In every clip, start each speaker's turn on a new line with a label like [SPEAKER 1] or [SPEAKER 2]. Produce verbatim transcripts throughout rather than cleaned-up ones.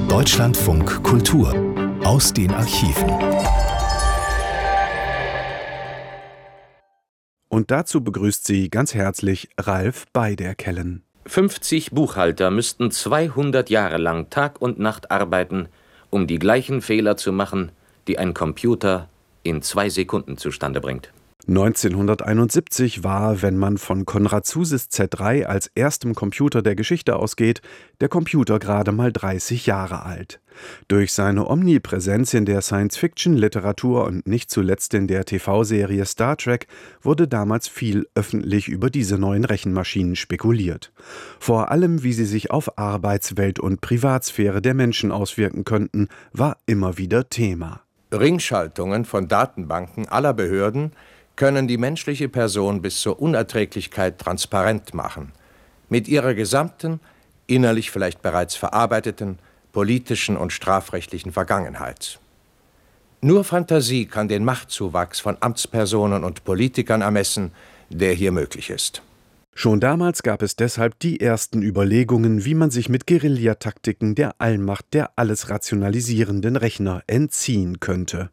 [SPEAKER 1] Deutschlandfunk Kultur aus den Archiven.
[SPEAKER 2] Und dazu begrüßt sie ganz herzlich Ralf Beiderkellen.
[SPEAKER 3] fünfzig Buchhalter müssten zweihundert Jahre lang Tag und Nacht arbeiten, um die gleichen Fehler zu machen, die ein Computer in zwei Sekunden zustande bringt.
[SPEAKER 2] neunzehnhunderteinundsiebzig war, wenn man von Konrad Zuses Z drei als erstem Computer der Geschichte ausgeht, der Computer gerade mal dreißig Jahre alt. Durch seine Omnipräsenz in der Science-Fiction-Literatur und nicht zuletzt in der T V-Serie Star Trek wurde damals viel öffentlich über diese neuen Rechenmaschinen spekuliert. Vor allem, wie sie sich auf Arbeitswelt und Privatsphäre der Menschen auswirken könnten, war immer wieder Thema.
[SPEAKER 4] Ringschaltungen von Datenbanken aller Behörden können die menschliche Person bis zur Unerträglichkeit transparent machen, mit ihrer gesamten, innerlich vielleicht bereits verarbeiteten, politischen und strafrechtlichen Vergangenheit. Nur Fantasie kann den Machtzuwachs von Amtspersonen und Politikern ermessen, der hier möglich ist.
[SPEAKER 2] Schon damals gab es deshalb die ersten Überlegungen, wie man sich mit Guerillataktiken der Allmacht der alles rationalisierenden Rechner entziehen könnte.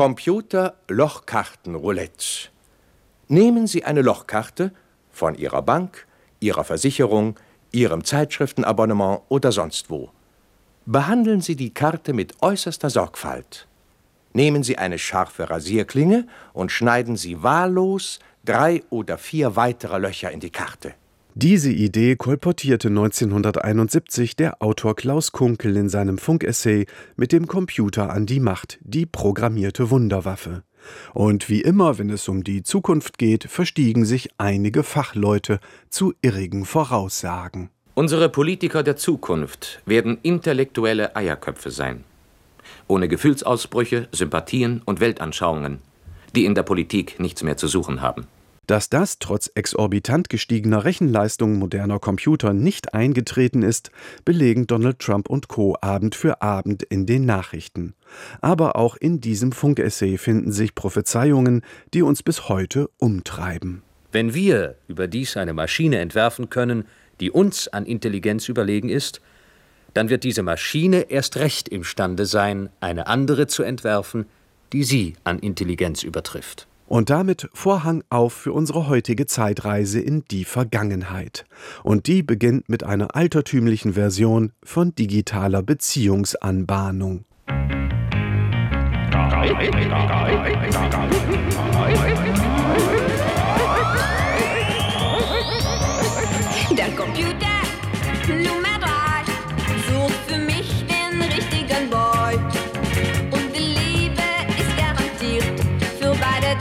[SPEAKER 4] Computer-Lochkarten-Roulette. Nehmen Sie eine Lochkarte von Ihrer Bank, Ihrer Versicherung, Ihrem Zeitschriftenabonnement oder sonst wo. Behandeln Sie die Karte mit äußerster Sorgfalt. Nehmen Sie eine scharfe Rasierklinge und schneiden Sie wahllos drei oder vier weitere Löcher in die Karte.
[SPEAKER 2] Diese Idee kolportierte neunzehnhunderteinundsiebzig der Autor Klaus Kunkel in seinem Funkessay mit dem Computer an die Macht, die programmierte Wunderwaffe. Und wie immer, wenn es um die Zukunft geht, verstiegen sich einige Fachleute zu irrigen Voraussagen.
[SPEAKER 3] Unsere Politiker der Zukunft werden intellektuelle Eierköpfe sein. Ohne Gefühlsausbrüche, Sympathien und Weltanschauungen, die in der Politik nichts mehr zu suchen haben.
[SPEAKER 2] Dass das trotz exorbitant gestiegener Rechenleistung moderner Computer nicht eingetreten ist, belegen Donald Trump und Co. Abend für Abend in den Nachrichten. Aber auch in diesem Funkessay finden sich Prophezeiungen, die uns bis heute umtreiben.
[SPEAKER 5] Wenn wir überdies eine Maschine entwerfen können, die uns an Intelligenz überlegen ist, dann wird diese Maschine erst recht imstande sein, eine andere zu entwerfen, die sie an Intelligenz übertrifft.
[SPEAKER 2] Und damit Vorhang auf für unsere heutige Zeitreise in die Vergangenheit. Und die beginnt mit einer altertümlichen Version von digitaler Beziehungsanbahnung.
[SPEAKER 6] Der Computer Nummer drei sucht für mich den richtigen Boy. Und die Liebe ist garantiert für beide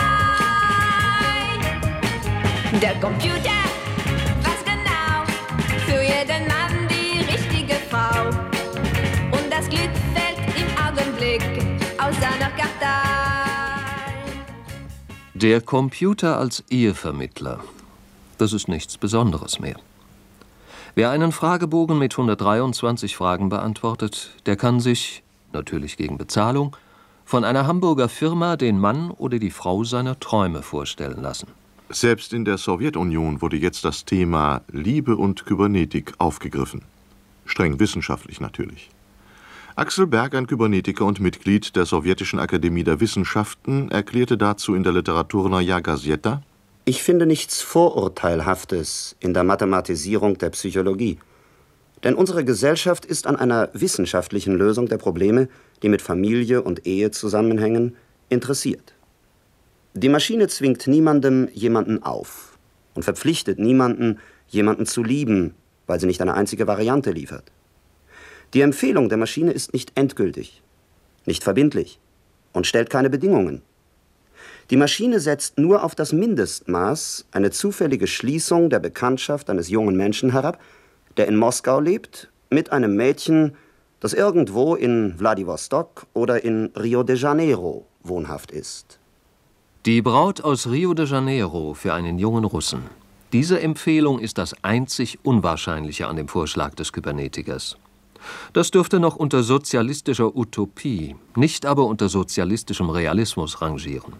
[SPEAKER 6] dabei. Der Computer weiß genau für jeden Mann die richtige Frau. Und das Glück fällt im Augenblick aus seiner Kartei.
[SPEAKER 7] Der Computer als Ehevermittler. Das ist nichts Besonderes mehr. Wer einen Fragebogen mit hundertdreiundzwanzig Fragen beantwortet, der kann sich, natürlich gegen Bezahlung, von einer Hamburger Firma den Mann oder die Frau seiner Träume vorstellen lassen.
[SPEAKER 8] Selbst in der Sowjetunion wurde jetzt das Thema Liebe und Kybernetik aufgegriffen. Streng wissenschaftlich natürlich. Axel Berg, ein Kybernetiker und Mitglied der Sowjetischen Akademie der Wissenschaften, erklärte dazu in der Literaturnaja Gazeta:
[SPEAKER 9] Ich finde nichts Vorurteilhaftes in der Mathematisierung der Psychologie. Denn unsere Gesellschaft ist an einer wissenschaftlichen Lösung der Probleme, die mit Familie und Ehe zusammenhängen, interessiert. Die Maschine zwingt niemandem jemanden auf und verpflichtet niemanden, jemanden zu lieben, weil sie nicht eine einzige Variante liefert. Die Empfehlung der Maschine ist nicht endgültig, nicht verbindlich und stellt keine Bedingungen. Die Maschine setzt nur auf das Mindestmaß eine zufällige Schließung der Bekanntschaft eines jungen Menschen herab, der in Moskau lebt, mit einem Mädchen, das irgendwo in Wladiwostok oder in Rio de Janeiro wohnhaft ist.
[SPEAKER 7] Die Braut aus Rio de Janeiro für einen jungen Russen. Diese Empfehlung ist das einzig Unwahrscheinliche an dem Vorschlag des Kybernetikers. Das dürfte noch unter sozialistischer Utopie, nicht aber unter sozialistischem Realismus rangieren.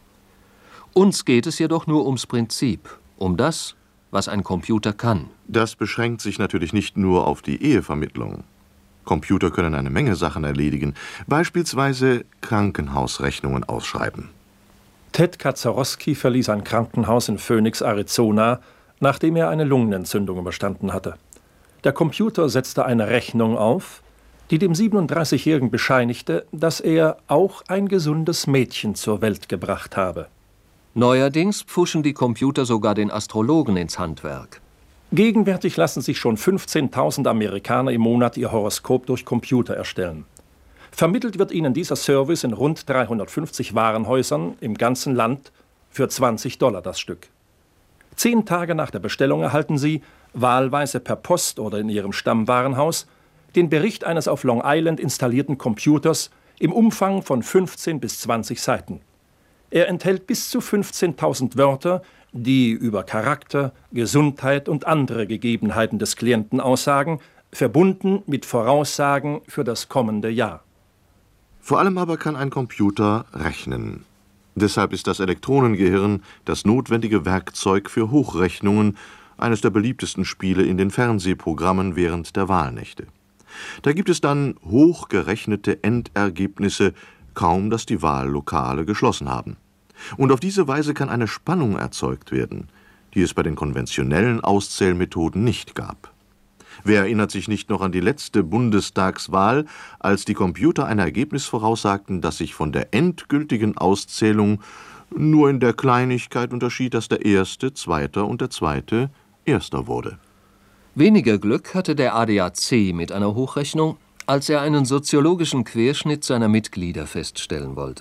[SPEAKER 7] Uns geht es jedoch nur ums Prinzip, um das, was ein Computer kann.
[SPEAKER 8] Das beschränkt sich natürlich nicht nur auf die Ehevermittlung. Computer können eine Menge Sachen erledigen, beispielsweise Krankenhausrechnungen ausschreiben.
[SPEAKER 10] Ted Kaczorowski verließ ein Krankenhaus in Phoenix, Arizona, nachdem er eine Lungenentzündung überstanden hatte. Der Computer setzte eine Rechnung auf, die dem siebenunddreißigjährigen bescheinigte, dass er auch ein gesundes Mädchen zur Welt gebracht habe.
[SPEAKER 7] Neuerdings pfuschen die Computer sogar den Astrologen ins Handwerk.
[SPEAKER 10] Gegenwärtig lassen sich schon fünfzehntausend Amerikaner im Monat ihr Horoskop durch Computer erstellen. Vermittelt wird ihnen dieser Service in rund dreihundertfünfzig Warenhäusern im ganzen Land für zwanzig Dollar das Stück. Zehn Tage nach der Bestellung erhalten Sie, wahlweise per Post oder in Ihrem Stammwarenhaus, den Bericht eines auf Long Island installierten Computers im Umfang von fünfzehn bis zwanzig Seiten. Er enthält bis zu fünfzehntausend Wörter, die über Charakter, Gesundheit und andere Gegebenheiten des Klienten aussagen, verbunden mit Voraussagen für das kommende Jahr.
[SPEAKER 8] Vor allem aber kann ein Computer rechnen. Deshalb ist das Elektronengehirn das notwendige Werkzeug für Hochrechnungen, eines der beliebtesten Spiele in den Fernsehprogrammen während der Wahlnächte. Da gibt es dann hochgerechnete Endergebnisse, kaum dass die Wahllokale geschlossen haben. Und auf diese Weise kann eine Spannung erzeugt werden, die es bei den konventionellen Auszählmethoden nicht gab. Wer erinnert sich nicht noch an die letzte Bundestagswahl, als die Computer ein Ergebnis voraussagten, das sich von der endgültigen Auszählung nur in der Kleinigkeit unterschied, dass der Erste Zweiter und der Zweite Erster wurde?
[SPEAKER 7] Weniger Glück hatte der A D A C mit einer Hochrechnung, als er einen soziologischen Querschnitt seiner Mitglieder feststellen wollte.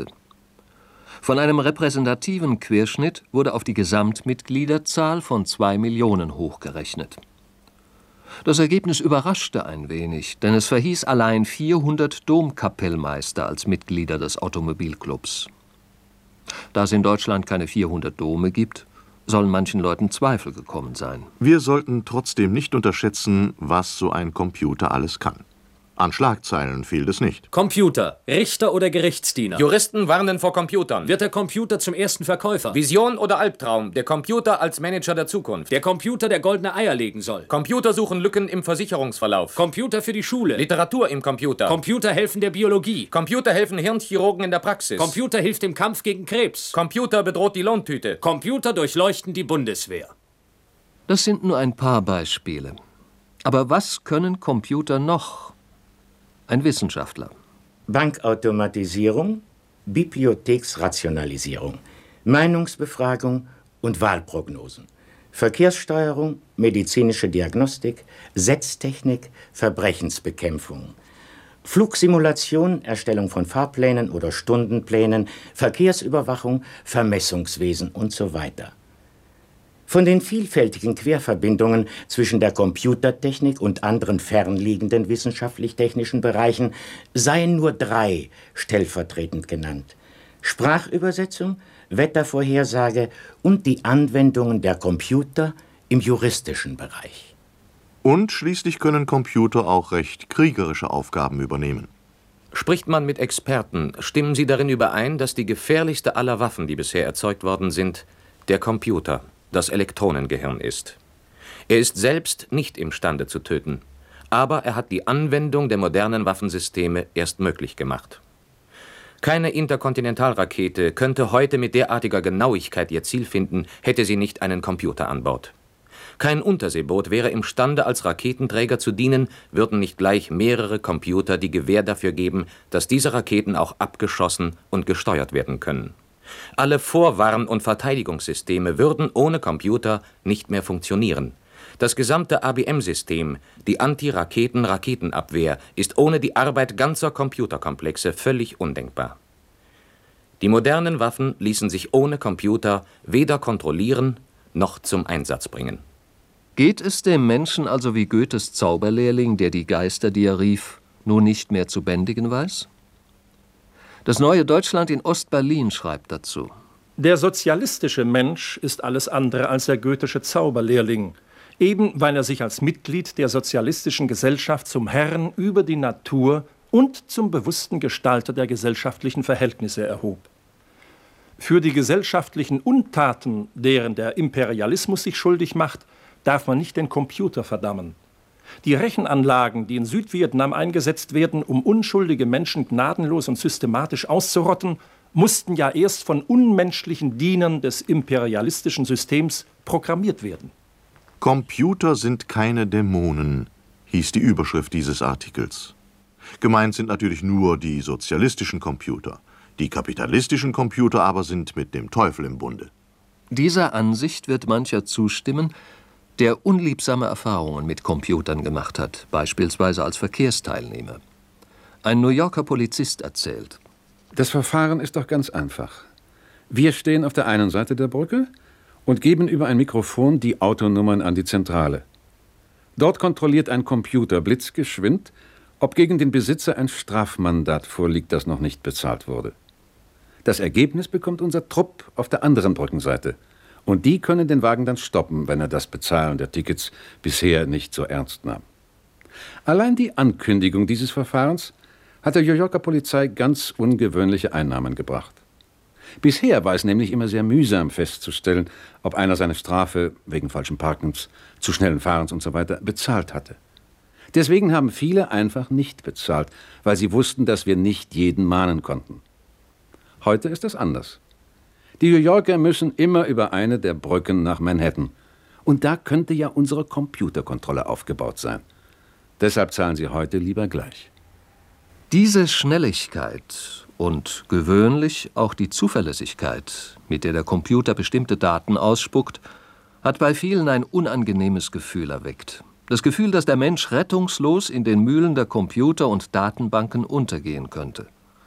[SPEAKER 7] Von einem repräsentativen Querschnitt wurde auf die Gesamtmitgliederzahl von zwei Millionen hochgerechnet. Das Ergebnis überraschte ein wenig, denn es verhieß allein vierhundert Domkapellmeister als Mitglieder des Automobilclubs. Da es in Deutschland keine vierhundert Dome gibt, sollen manchen Leuten Zweifel gekommen sein.
[SPEAKER 8] Wir sollten trotzdem nicht unterschätzen, was so ein Computer alles kann. An Schlagzeilen fehlt es nicht.
[SPEAKER 5] Computer, Richter oder Gerichtsdiener?
[SPEAKER 3] Juristen warnen vor Computern.
[SPEAKER 5] Wird der Computer zum ersten Verkäufer?
[SPEAKER 3] Vision oder Albtraum? Der Computer als Manager der Zukunft.
[SPEAKER 5] Der Computer, der goldene Eier legen soll.
[SPEAKER 3] Computer suchen Lücken im Versicherungsverlauf.
[SPEAKER 5] Computer für die Schule.
[SPEAKER 3] Literatur im Computer.
[SPEAKER 5] Computer helfen der Biologie.
[SPEAKER 3] Computer helfen Hirnchirurgen in der Praxis.
[SPEAKER 5] Computer hilft im Kampf gegen Krebs.
[SPEAKER 3] Computer bedroht die Lohntüte.
[SPEAKER 5] Computer durchleuchten die Bundeswehr.
[SPEAKER 7] Das sind nur ein paar Beispiele. Aber was können Computer noch? Ein Wissenschaftler.
[SPEAKER 11] Bankautomatisierung, Bibliotheksrationalisierung, Meinungsbefragung und Wahlprognosen, Verkehrssteuerung, medizinische Diagnostik, Setztechnik, Verbrechensbekämpfung, Flugsimulation, Erstellung von Fahrplänen oder Stundenplänen, Verkehrsüberwachung, Vermessungswesen und so weiter. Von den vielfältigen Querverbindungen zwischen der Computertechnik und anderen fernliegenden wissenschaftlich-technischen Bereichen seien nur drei stellvertretend genannt: Sprachübersetzung, Wettervorhersage und die Anwendungen der Computer im juristischen Bereich.
[SPEAKER 8] Und schließlich können Computer auch recht kriegerische Aufgaben übernehmen.
[SPEAKER 3] Spricht man mit Experten, stimmen sie darin überein, dass die gefährlichste aller Waffen, die bisher erzeugt worden sind, der Computer, das Elektronengehirn ist. Er ist selbst nicht imstande zu töten, aber er hat die Anwendung der modernen Waffensysteme erst möglich gemacht. Keine Interkontinentalrakete könnte heute mit derartiger Genauigkeit ihr Ziel finden, hätte sie nicht einen Computer an Bord. Kein Unterseeboot wäre imstande, als Raketenträger zu dienen, würden nicht gleich mehrere Computer die Gewähr dafür geben, dass diese Raketen auch abgeschossen und gesteuert werden können. Alle Vorwarn- und Verteidigungssysteme würden ohne Computer nicht mehr funktionieren. Das gesamte A B M-System, die Anti-Raketen-Raketenabwehr, ist ohne die Arbeit ganzer Computerkomplexe völlig undenkbar. Die modernen Waffen ließen sich ohne Computer weder kontrollieren noch zum Einsatz bringen.
[SPEAKER 7] Geht es dem Menschen also wie Goethes Zauberlehrling, der die Geister, die er rief, nun nicht mehr zu bändigen weiß? Das Neue Deutschland in Ost-Berlin schreibt dazu:
[SPEAKER 10] Der sozialistische Mensch ist alles andere als der goethische Zauberlehrling, eben weil er sich als Mitglied der sozialistischen Gesellschaft zum Herrn über die Natur und zum bewussten Gestalter der gesellschaftlichen Verhältnisse erhob. Für die gesellschaftlichen Untaten, deren der Imperialismus sich schuldig macht, darf man nicht den Computer verdammen. Die Rechenanlagen, die in Südvietnam eingesetzt werden, um unschuldige Menschen gnadenlos und systematisch auszurotten, mussten ja erst von unmenschlichen Dienern des imperialistischen Systems programmiert werden.
[SPEAKER 8] Computer sind keine Dämonen, hieß die Überschrift dieses Artikels. Gemeint sind natürlich nur die sozialistischen Computer. Die kapitalistischen Computer aber sind mit dem Teufel im Bunde.
[SPEAKER 7] Dieser Ansicht wird mancher zustimmen, der unliebsame Erfahrungen mit Computern gemacht hat, beispielsweise als Verkehrsteilnehmer. Ein New Yorker Polizist erzählt:
[SPEAKER 12] Das Verfahren ist doch ganz einfach. Wir stehen auf der einen Seite der Brücke und geben über ein Mikrofon die Autonummern an die Zentrale. Dort kontrolliert ein Computer blitzgeschwind, ob gegen den Besitzer ein Strafmandat vorliegt, das noch nicht bezahlt wurde. Das Ergebnis bekommt unser Trupp auf der anderen Brückenseite. Und die können den Wagen dann stoppen, wenn er das Bezahlen der Tickets bisher nicht so ernst nahm. Allein die Ankündigung dieses Verfahrens hat der New Yorker Polizei ganz ungewöhnliche Einnahmen gebracht. Bisher war es nämlich immer sehr mühsam festzustellen, ob einer seine Strafe wegen falschen Parkens, zu schnellen Fahrens usw. bezahlt hatte. Deswegen haben viele einfach nicht bezahlt, weil sie wussten, dass wir nicht jeden mahnen konnten. Heute ist es anders. Die New Yorker müssen immer über eine der Brücken nach Manhattan. Und da könnte ja unsere Computerkontrolle aufgebaut sein. Deshalb zahlen sie heute lieber gleich.
[SPEAKER 7] Diese Schnelligkeit und gewöhnlich auch die Zuverlässigkeit, mit der der Computer bestimmte Daten ausspuckt, hat bei vielen ein unangenehmes Gefühl erweckt. Das Gefühl, dass der Mensch rettungslos in den Mühlen der Computer und Datenbanken untergehen könnte.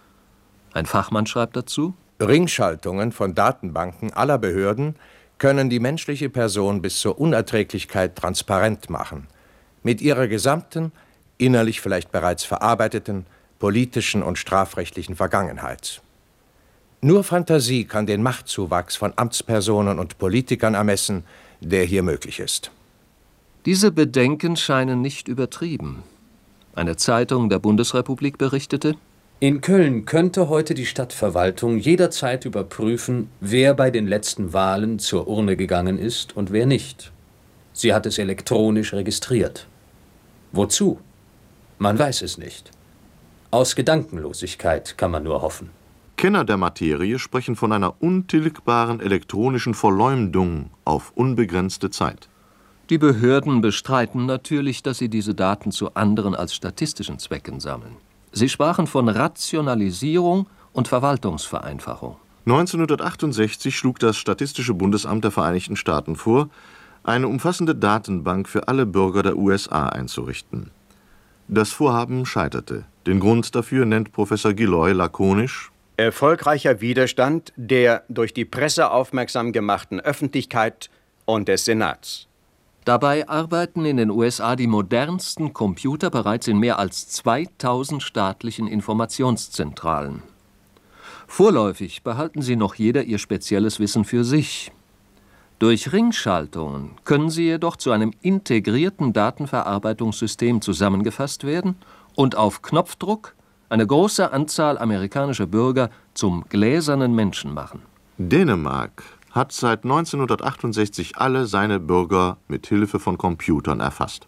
[SPEAKER 7] Ein Fachmann schreibt dazu:
[SPEAKER 4] Ringschaltungen von Datenbanken aller Behörden können die menschliche Person bis zur Unerträglichkeit transparent machen, mit ihrer gesamten, innerlich vielleicht bereits verarbeiteten, politischen und strafrechtlichen Vergangenheit. Nur Fantasie kann den Machtzuwachs von Amtspersonen und Politikern ermessen, der hier möglich ist.
[SPEAKER 7] Diese Bedenken scheinen nicht übertrieben. Eine Zeitung der Bundesrepublik berichtete:
[SPEAKER 5] In Köln könnte heute die Stadtverwaltung jederzeit überprüfen, wer bei den letzten Wahlen zur Urne gegangen ist und wer nicht. Sie hat es elektronisch registriert. Wozu? Man weiß es nicht. Aus Gedankenlosigkeit kann man nur hoffen.
[SPEAKER 8] Kenner der Materie sprechen von einer untilgbaren elektronischen Verleumdung auf unbegrenzte Zeit.
[SPEAKER 7] Die Behörden bestreiten natürlich, dass sie diese Daten zu anderen als statistischen Zwecken sammeln. Sie sprachen von Rationalisierung und Verwaltungsvereinfachung.
[SPEAKER 8] neunzehnhundertachtundsechzig schlug das Statistische Bundesamt der Vereinigten Staaten vor, eine umfassende Datenbank für alle Bürger der U S A einzurichten. Das Vorhaben scheiterte. Den Grund dafür nennt Professor Gilloy lakonisch:
[SPEAKER 13] Erfolgreicher Widerstand der durch die Presse aufmerksam gemachten Öffentlichkeit und des Senats.
[SPEAKER 7] Dabei arbeiten in den U S A die modernsten Computer bereits in mehr als zweitausend staatlichen Informationszentralen. Vorläufig behalten sie noch jeder ihr spezielles Wissen für sich. Durch Ringschaltungen können sie jedoch zu einem integrierten Datenverarbeitungssystem zusammengefasst werden und auf Knopfdruck eine große Anzahl amerikanischer Bürger zum gläsernen Menschen machen.
[SPEAKER 8] Dänemark hat seit neunzehnhundertachtundsechzig alle seine Bürger mit Hilfe von Computern erfasst.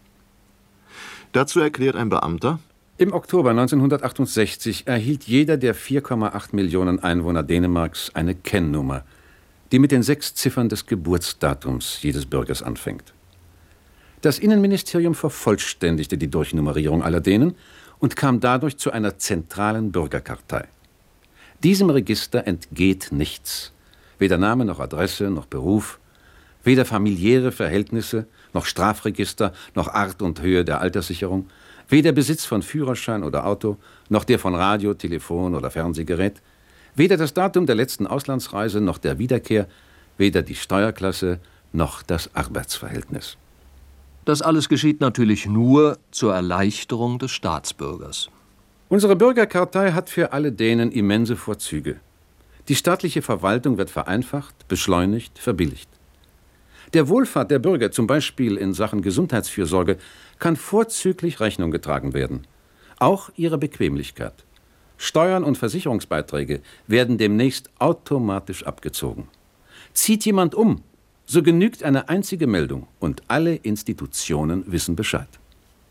[SPEAKER 8] Dazu erklärt ein Beamter:
[SPEAKER 12] Im Oktober neunzehnhundertachtundsechzig erhielt jeder der vier Komma acht Millionen Einwohner Dänemarks eine Kennnummer, die mit den sechs Ziffern des Geburtsdatums jedes Bürgers anfängt. Das Innenministerium vervollständigte die Durchnummerierung aller Dänen und kam dadurch zu einer zentralen Bürgerkartei. Diesem Register entgeht nichts. Weder Name noch Adresse noch Beruf, weder familiäre Verhältnisse noch Strafregister noch Art und Höhe der Alterssicherung, weder Besitz von Führerschein oder Auto noch der von Radio, Telefon oder Fernsehgerät, weder das Datum der letzten Auslandsreise noch der Wiederkehr, weder die Steuerklasse noch das Arbeitsverhältnis.
[SPEAKER 7] Das alles geschieht natürlich nur zur Erleichterung des Staatsbürgers.
[SPEAKER 12] Unsere Bürgerkartei hat für alle Dänen immense Vorzüge. Die staatliche Verwaltung wird vereinfacht, beschleunigt, verbilligt. Der Wohlfahrt der Bürger, zum Beispiel in Sachen Gesundheitsfürsorge, kann vorzüglich Rechnung getragen werden. Auch ihre Bequemlichkeit. Steuern und Versicherungsbeiträge werden demnächst automatisch abgezogen. Zieht jemand um, so genügt eine einzige Meldung und alle Institutionen wissen Bescheid.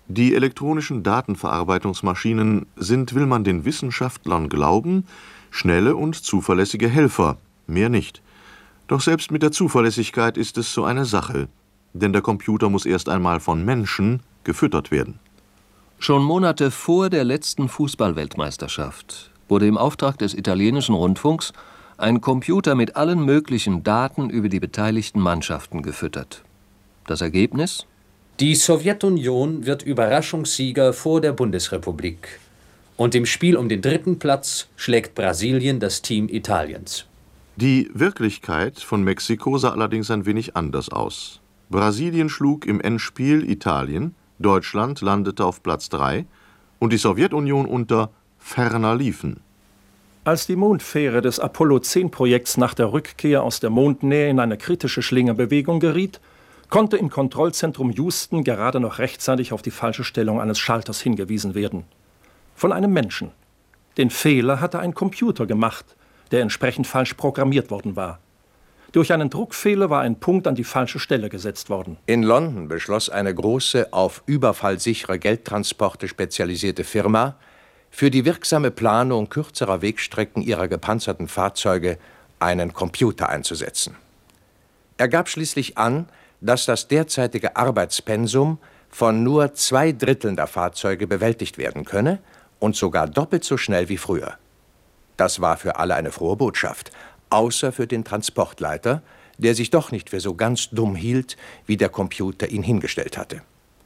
[SPEAKER 8] Die elektronischen Datenverarbeitungsmaschinen sind, will man den Wissenschaftlern glauben, schnelle und zuverlässige Helfer, mehr nicht. Doch selbst mit der Zuverlässigkeit ist es so eine Sache, denn der Computer muss erst einmal von Menschen gefüttert werden.
[SPEAKER 7] Schon Monate vor der letzten Fußballweltmeisterschaft wurde im Auftrag des italienischen Rundfunks ein Computer mit allen möglichen Daten über die beteiligten Mannschaften gefüttert. Das Ergebnis?
[SPEAKER 5] Die Sowjetunion wird Überraschungssieger vor der Bundesrepublik. Und im Spiel um den dritten Platz schlägt Brasilien das Team Italiens.
[SPEAKER 8] Die Wirklichkeit von Mexiko sah allerdings ein wenig anders aus. Brasilien schlug im Endspiel Italien, Deutschland landete auf Platz drei und die Sowjetunion unter ferner liefen.
[SPEAKER 10] Als die Mondfähre des Apollo zehn Projekts nach der Rückkehr aus der Mondnähe in eine kritische Schlingerbewegung geriet, konnte im Kontrollzentrum Houston gerade noch rechtzeitig auf die falsche Stellung eines Schalters hingewiesen werden. Von einem Menschen. Den Fehler hatte ein Computer gemacht, der entsprechend falsch programmiert worden war. Durch einen Druckfehler war ein Punkt an die falsche Stelle gesetzt worden.
[SPEAKER 4] In London beschloss eine große, auf überfallsichere Geldtransporte spezialisierte Firma, für die wirksame Planung kürzerer Wegstrecken ihrer gepanzerten Fahrzeuge einen Computer einzusetzen. Er gab schließlich an, dass das derzeitige Arbeitspensum von nur zwei Dritteln der Fahrzeuge bewältigt werden könne und sogar doppelt so schnell wie früher. Das war für alle eine frohe Botschaft, außer für den Transportleiter, der sich doch nicht für so ganz dumm hielt, wie der Computer ihn hingestellt hatte.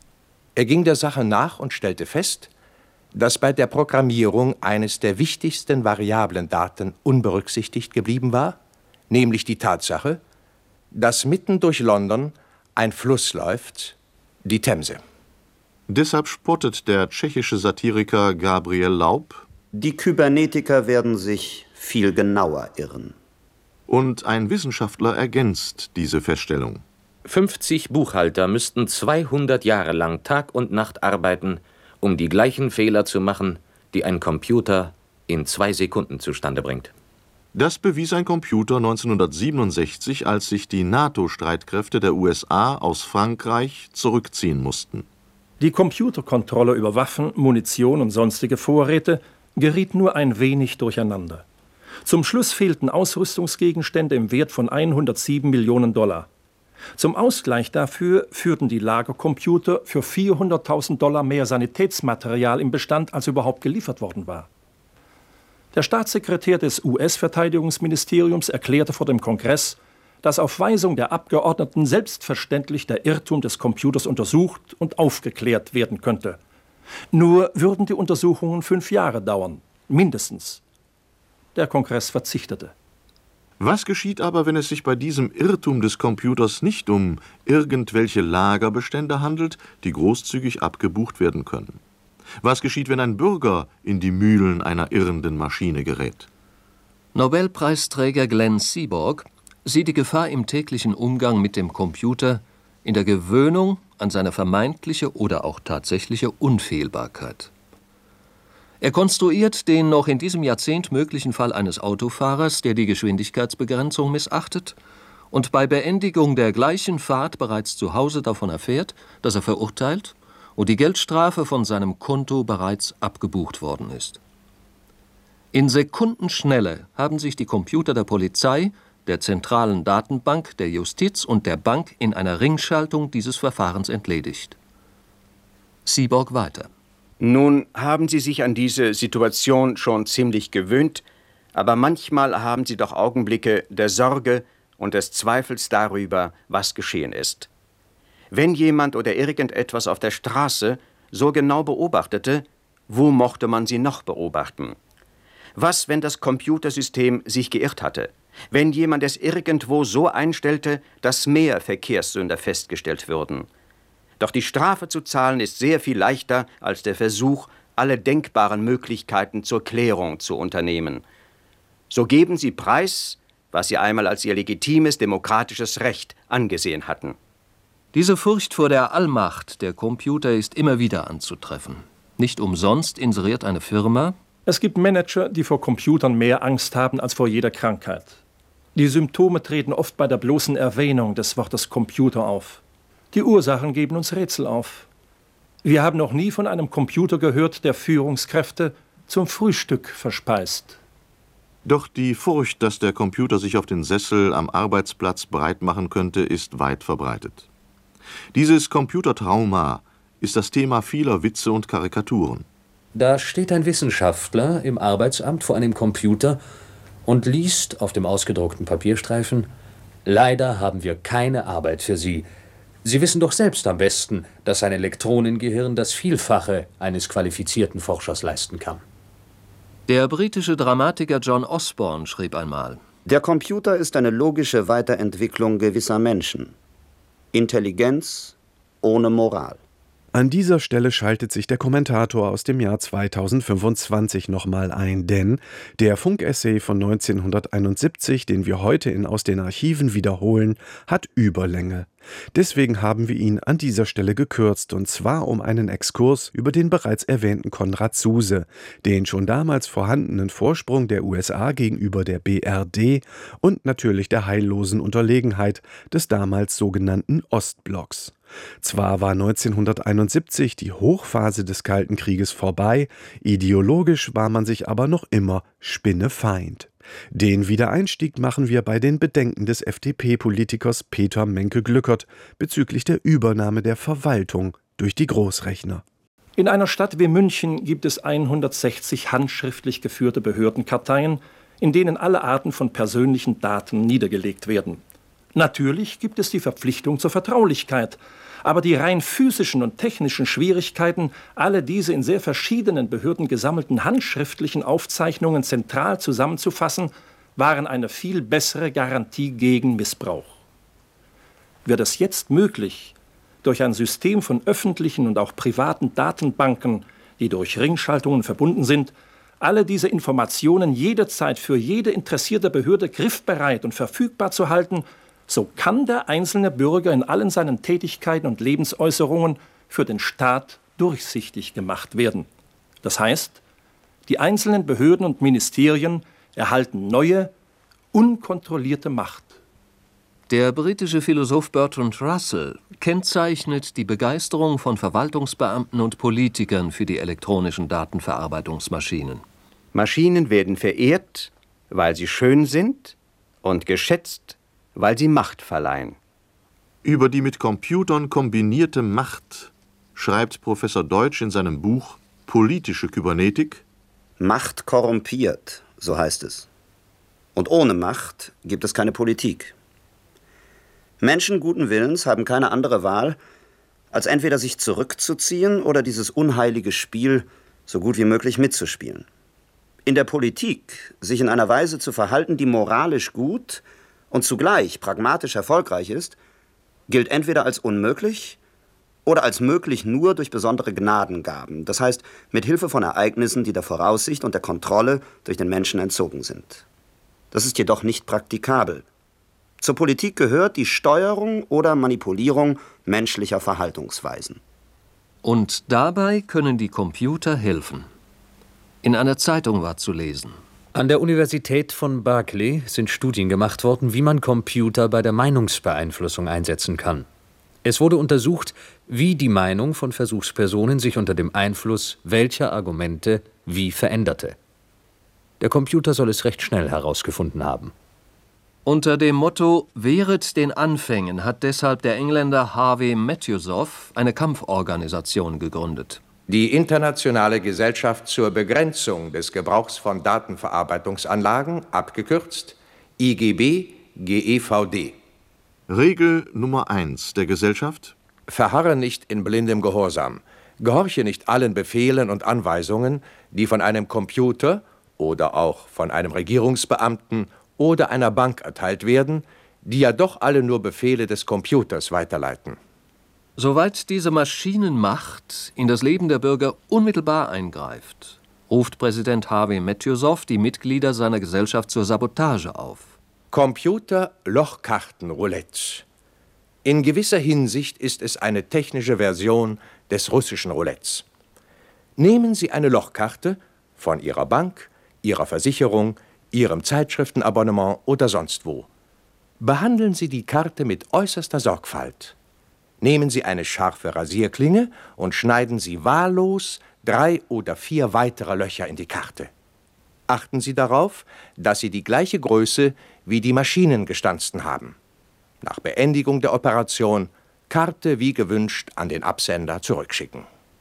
[SPEAKER 4] Er ging der Sache nach und stellte fest, dass bei der Programmierung eines der wichtigsten variablen Daten unberücksichtigt geblieben war, nämlich die Tatsache, dass mitten durch London ein Fluss läuft, die Themse.
[SPEAKER 8] Deshalb spottet der tschechische Satiriker Gabriel Laub:
[SPEAKER 9] Die Kybernetiker werden sich viel genauer irren.
[SPEAKER 8] Und ein Wissenschaftler ergänzt diese Feststellung.
[SPEAKER 3] fünfzig Buchhalter müssten zweihundert Jahre lang Tag und Nacht arbeiten, um die gleichen Fehler zu machen, die ein Computer in zwei Sekunden zustande bringt.
[SPEAKER 8] Das bewies ein Computer neunzehnhundertsiebenundsechzig, als sich die NATO-Streitkräfte der U S A aus Frankreich zurückziehen mussten.
[SPEAKER 10] Die Computerkontrolle über Waffen, Munition und sonstige Vorräte geriet nur ein wenig durcheinander. Zum Schluss fehlten Ausrüstungsgegenstände im Wert von hundertsieben Millionen Dollar. Zum Ausgleich dafür führten die Lagercomputer für vierhunderttausend Dollar mehr Sanitätsmaterial im Bestand, als überhaupt geliefert worden war. Der Staatssekretär des U S-Verteidigungsministeriums erklärte vor dem Kongress, dass auf Weisung der Abgeordneten selbstverständlich der Irrtum des Computers untersucht und aufgeklärt werden könnte. Nur würden die Untersuchungen fünf Jahre dauern, mindestens. Der Kongress verzichtete.
[SPEAKER 8] Was geschieht aber, wenn es sich bei diesem Irrtum des Computers nicht um irgendwelche Lagerbestände handelt, die großzügig abgebucht werden können? Was geschieht, wenn ein Bürger in die Mühlen einer irrenden Maschine gerät?
[SPEAKER 7] Nobelpreisträger Glenn Seaborg sieht die Gefahr im täglichen Umgang mit dem Computer in der Gewöhnung an seine vermeintliche oder auch tatsächliche Unfehlbarkeit. Er konstruiert den noch in diesem Jahrzehnt möglichen Fall eines Autofahrers, der die Geschwindigkeitsbegrenzung missachtet und bei Beendigung der gleichen Fahrt bereits zu Hause davon erfährt, dass er verurteilt und die Geldstrafe von seinem Konto bereits abgebucht worden ist. In Sekundenschnelle haben sich die Computer der Polizei, der zentralen Datenbank, der Justiz und der Bank in einer Ringschaltung dieses Verfahrens entledigt. Seaborg weiter.
[SPEAKER 13] Nun haben Sie sich an diese Situation schon ziemlich gewöhnt, aber manchmal haben Sie doch Augenblicke der Sorge und des Zweifels darüber, was geschehen ist. Wenn jemand oder irgendetwas auf der Straße so genau beobachtete, wo mochte man sie noch beobachten? Was, wenn das Computersystem sich geirrt hatte? Wenn jemand es irgendwo so einstellte, dass mehr Verkehrssünder festgestellt würden? Doch die Strafe zu zahlen ist sehr viel leichter als der Versuch, alle denkbaren Möglichkeiten zur Klärung zu unternehmen. So geben Sie preis, was Sie einmal als Ihr legitimes demokratisches Recht angesehen hatten.
[SPEAKER 7] Diese Furcht vor der Allmacht der Computer ist immer wieder anzutreffen. Nicht umsonst inseriert eine Firma:
[SPEAKER 10] Es gibt Manager, die vor Computern mehr Angst haben als vor jeder Krankheit. Die Symptome treten oft bei der bloßen Erwähnung des Wortes Computer auf. Die Ursachen geben uns Rätsel auf. Wir haben noch nie von einem Computer gehört, der Führungskräfte zum Frühstück verspeist.
[SPEAKER 8] Doch die Furcht, dass der Computer sich auf den Sessel am Arbeitsplatz breit machen könnte, ist weit verbreitet. Dieses Computertrauma ist das Thema vieler Witze und Karikaturen.
[SPEAKER 5] Da steht ein Wissenschaftler im Arbeitsamt vor einem Computer und liest auf dem ausgedruckten Papierstreifen: Leider haben wir keine Arbeit für Sie. Sie wissen doch selbst am besten, dass ein Elektronengehirn das Vielfache eines qualifizierten Forschers leisten kann.
[SPEAKER 7] Der britische Dramatiker John Osborne schrieb einmal:
[SPEAKER 9] Der Computer ist eine logische Weiterentwicklung gewisser Menschen. Intelligenz ohne Moral.
[SPEAKER 2] An dieser Stelle schaltet sich der Kommentator aus dem Jahr zweitausendfünfundzwanzig nochmal ein, denn der Funkessay von neunzehnhunderteinundsiebzig, den wir heute in Aus den Archiven wiederholen, hat Überlänge. Deswegen haben wir ihn an dieser Stelle gekürzt, und zwar um einen Exkurs über den bereits erwähnten Konrad Zuse, den schon damals vorhandenen Vorsprung der U S A gegenüber der B R D und natürlich der heillosen Unterlegenheit des damals sogenannten Ostblocks. Zwar war neunzehnhunderteinundsiebzig die Hochphase des Kalten Krieges vorbei, ideologisch war man sich aber noch immer spinnefeind. Den Wiedereinstieg machen wir bei den Bedenken des F D P-Politikers Peter Menke-Glückert bezüglich der Übernahme der Verwaltung durch die Großrechner.
[SPEAKER 10] In einer Stadt wie München gibt es hundertsechzig handschriftlich geführte Behördenkarteien, in denen alle Arten von persönlichen Daten niedergelegt werden. Natürlich gibt es die Verpflichtung zur Vertraulichkeit, aber die rein physischen und technischen Schwierigkeiten, alle diese in sehr verschiedenen Behörden gesammelten handschriftlichen Aufzeichnungen zentral zusammenzufassen, waren eine viel bessere Garantie gegen Missbrauch. Wird es jetzt möglich, durch ein System von öffentlichen und auch privaten Datenbanken, die durch Ringschaltungen verbunden sind, alle diese Informationen jederzeit für jede interessierte Behörde griffbereit und verfügbar zu halten, so kann der einzelne Bürger in allen seinen Tätigkeiten und Lebensäußerungen für den Staat durchsichtig gemacht werden. Das heißt, die einzelnen Behörden und Ministerien erhalten neue, unkontrollierte Macht.
[SPEAKER 7] Der britische Philosoph Bertrand Russell kennzeichnet die Begeisterung von Verwaltungsbeamten und Politikern für die elektronischen Datenverarbeitungsmaschinen.
[SPEAKER 13] Maschinen werden verehrt, weil sie schön sind, und geschätzt, weil sie Macht verleihen.
[SPEAKER 8] Über die mit Computern kombinierte Macht schreibt Professor Deutsch in seinem Buch Politische Kybernetik:
[SPEAKER 9] Macht korrumpiert, so heißt es. Und ohne Macht gibt es keine Politik. Menschen guten Willens haben keine andere Wahl, als entweder sich zurückzuziehen oder dieses unheilige Spiel so gut wie möglich mitzuspielen. In der Politik sich in einer Weise zu verhalten, die moralisch gut und zugleich pragmatisch erfolgreich ist, gilt entweder als unmöglich oder als möglich nur durch besondere Gnadengaben, das heißt mit Hilfe von Ereignissen, die der Voraussicht und der Kontrolle durch den Menschen entzogen sind. Das ist jedoch nicht praktikabel. Zur Politik gehört die Steuerung oder Manipulierung menschlicher Verhaltensweisen.
[SPEAKER 7] Und dabei können die Computer helfen. In einer Zeitung war zu lesen:
[SPEAKER 5] An der Universität von Berkeley sind Studien gemacht worden, wie man Computer bei der Meinungsbeeinflussung einsetzen kann. Es wurde untersucht, wie die Meinung von Versuchspersonen sich unter dem Einfluss welcher Argumente wie veränderte. Der Computer soll es recht schnell herausgefunden haben.
[SPEAKER 7] Unter dem Motto »Wehret den Anfängen« hat deshalb der Engländer Harvey Matthews eine Kampforganisation gegründet.
[SPEAKER 4] Die Internationale Gesellschaft zur Begrenzung des Gebrauchs von Datenverarbeitungsanlagen, abgekürzt I G B G E V D.
[SPEAKER 8] Regel Nummer eins der Gesellschaft:
[SPEAKER 4] Verharre nicht in blindem Gehorsam. Gehorche nicht allen Befehlen und Anweisungen, die von einem Computer oder auch von einem Regierungsbeamten oder einer Bank erteilt werden, die ja doch alle nur Befehle des Computers weiterleiten.
[SPEAKER 7] Soweit diese Maschinenmacht in das Leben der Bürger unmittelbar eingreift, ruft Präsident Harvey Matthews die Mitglieder seiner Gesellschaft zur Sabotage auf.
[SPEAKER 4] Computer-Lochkarten-Roulette. In gewisser Hinsicht ist es eine technische Version des russischen Roulettes. Nehmen Sie eine Lochkarte von Ihrer Bank, Ihrer Versicherung, Ihrem Zeitschriftenabonnement oder sonst wo. Behandeln Sie die Karte mit äußerster Sorgfalt. Nehmen Sie eine scharfe Rasierklinge und schneiden Sie wahllos drei oder vier weitere Löcher in die Karte. Achten Sie darauf, dass sie die gleiche Größe wie die Maschinengestanzten haben. Nach Beendigung der Operation Karte wie gewünscht an den Absender zurückschicken.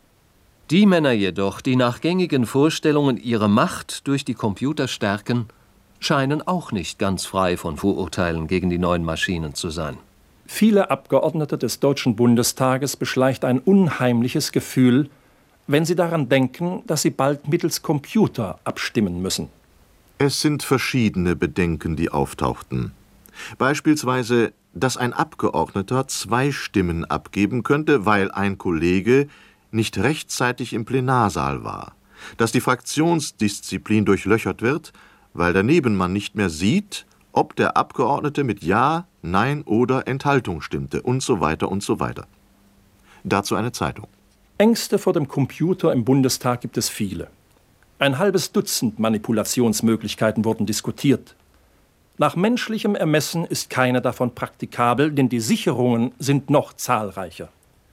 [SPEAKER 7] Die Männer jedoch, die nach gängigen Vorstellungen ihre Macht durch die Computer stärken, scheinen auch nicht ganz frei von Vorurteilen gegen die neuen Maschinen zu sein.
[SPEAKER 10] Viele Abgeordnete des Deutschen Bundestages beschleicht ein unheimliches Gefühl, wenn sie daran denken, dass sie bald mittels Computer abstimmen müssen.
[SPEAKER 8] Es sind verschiedene Bedenken, die auftauchten. Beispielsweise, dass ein Abgeordneter zwei Stimmen abgeben könnte, weil ein Kollege nicht rechtzeitig im Plenarsaal war, dass die Fraktionsdisziplin durchlöchert wird, weil der Nebenmann nicht mehr sieht, ob der Abgeordnete mit Ja, Nein oder Enthaltung stimmte und so weiter und so weiter. Dazu eine Zeitung.
[SPEAKER 10] Ängste vor dem Computer im Bundestag gibt es viele. Ein halbes Dutzend Manipulationsmöglichkeiten wurden diskutiert. Nach menschlichem Ermessen ist keine davon praktikabel, denn die Sicherungen sind noch zahlreicher.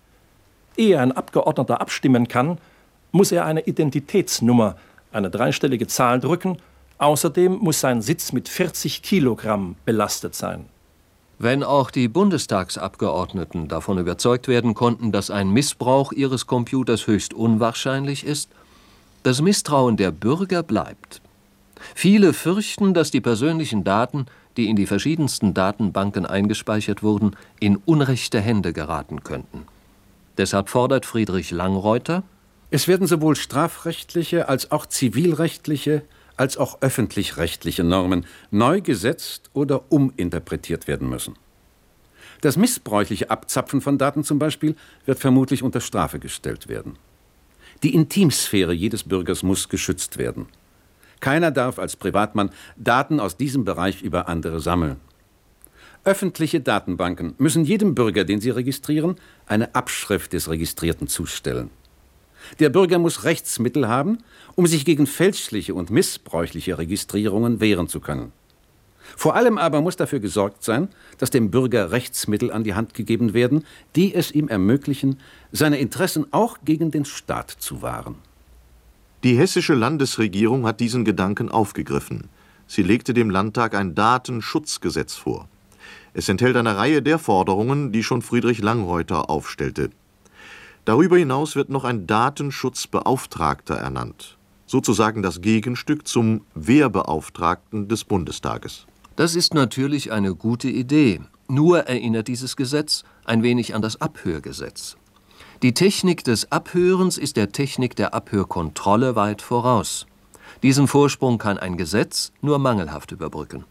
[SPEAKER 10] Ehe ein Abgeordneter abstimmen kann, muss er eine Identitätsnummer, eine dreistellige Zahl drücken. Außerdem muss sein Sitz mit vierzig Kilogramm belastet sein.
[SPEAKER 7] Wenn auch die Bundestagsabgeordneten davon überzeugt werden konnten, dass ein Missbrauch ihres Computers höchst unwahrscheinlich ist, das Misstrauen der Bürger bleibt. Viele fürchten, dass die persönlichen Daten, die in die verschiedensten Datenbanken eingespeichert wurden, in unrechte Hände geraten könnten. Deshalb fordert Friedrich Langreuter:
[SPEAKER 12] Es werden sowohl strafrechtliche als auch zivilrechtliche als auch öffentlich-rechtliche Normen neu gesetzt oder uminterpretiert werden müssen. Das missbräuchliche Abzapfen von Daten zum Beispiel wird vermutlich unter Strafe gestellt werden. Die Intimsphäre jedes Bürgers muss geschützt werden. Keiner darf als Privatmann Daten aus diesem Bereich über andere sammeln. Öffentliche Datenbanken müssen jedem Bürger, den sie registrieren, eine Abschrift des Registrierten zustellen. Der Bürger muss Rechtsmittel haben, um sich gegen fälschliche und missbräuchliche Registrierungen wehren zu können. Vor allem aber muss dafür gesorgt sein, dass dem Bürger Rechtsmittel an die Hand gegeben werden, die es ihm ermöglichen, seine Interessen auch gegen den Staat zu wahren.
[SPEAKER 8] Die hessische Landesregierung hat diesen Gedanken aufgegriffen. Sie legte dem Landtag ein Datenschutzgesetz vor. Es enthält eine Reihe der Forderungen, die schon Friedrich Langreuter aufstellte. Darüber hinaus wird noch ein Datenschutzbeauftragter ernannt, sozusagen das Gegenstück zum Wehrbeauftragten des Bundestages.
[SPEAKER 7] Das ist natürlich eine gute Idee. Nur erinnert dieses Gesetz ein wenig an das Abhörgesetz. Die Technik des Abhörens ist der Technik der Abhörkontrolle weit voraus. Diesen Vorsprung kann ein Gesetz nur mangelhaft überbrücken.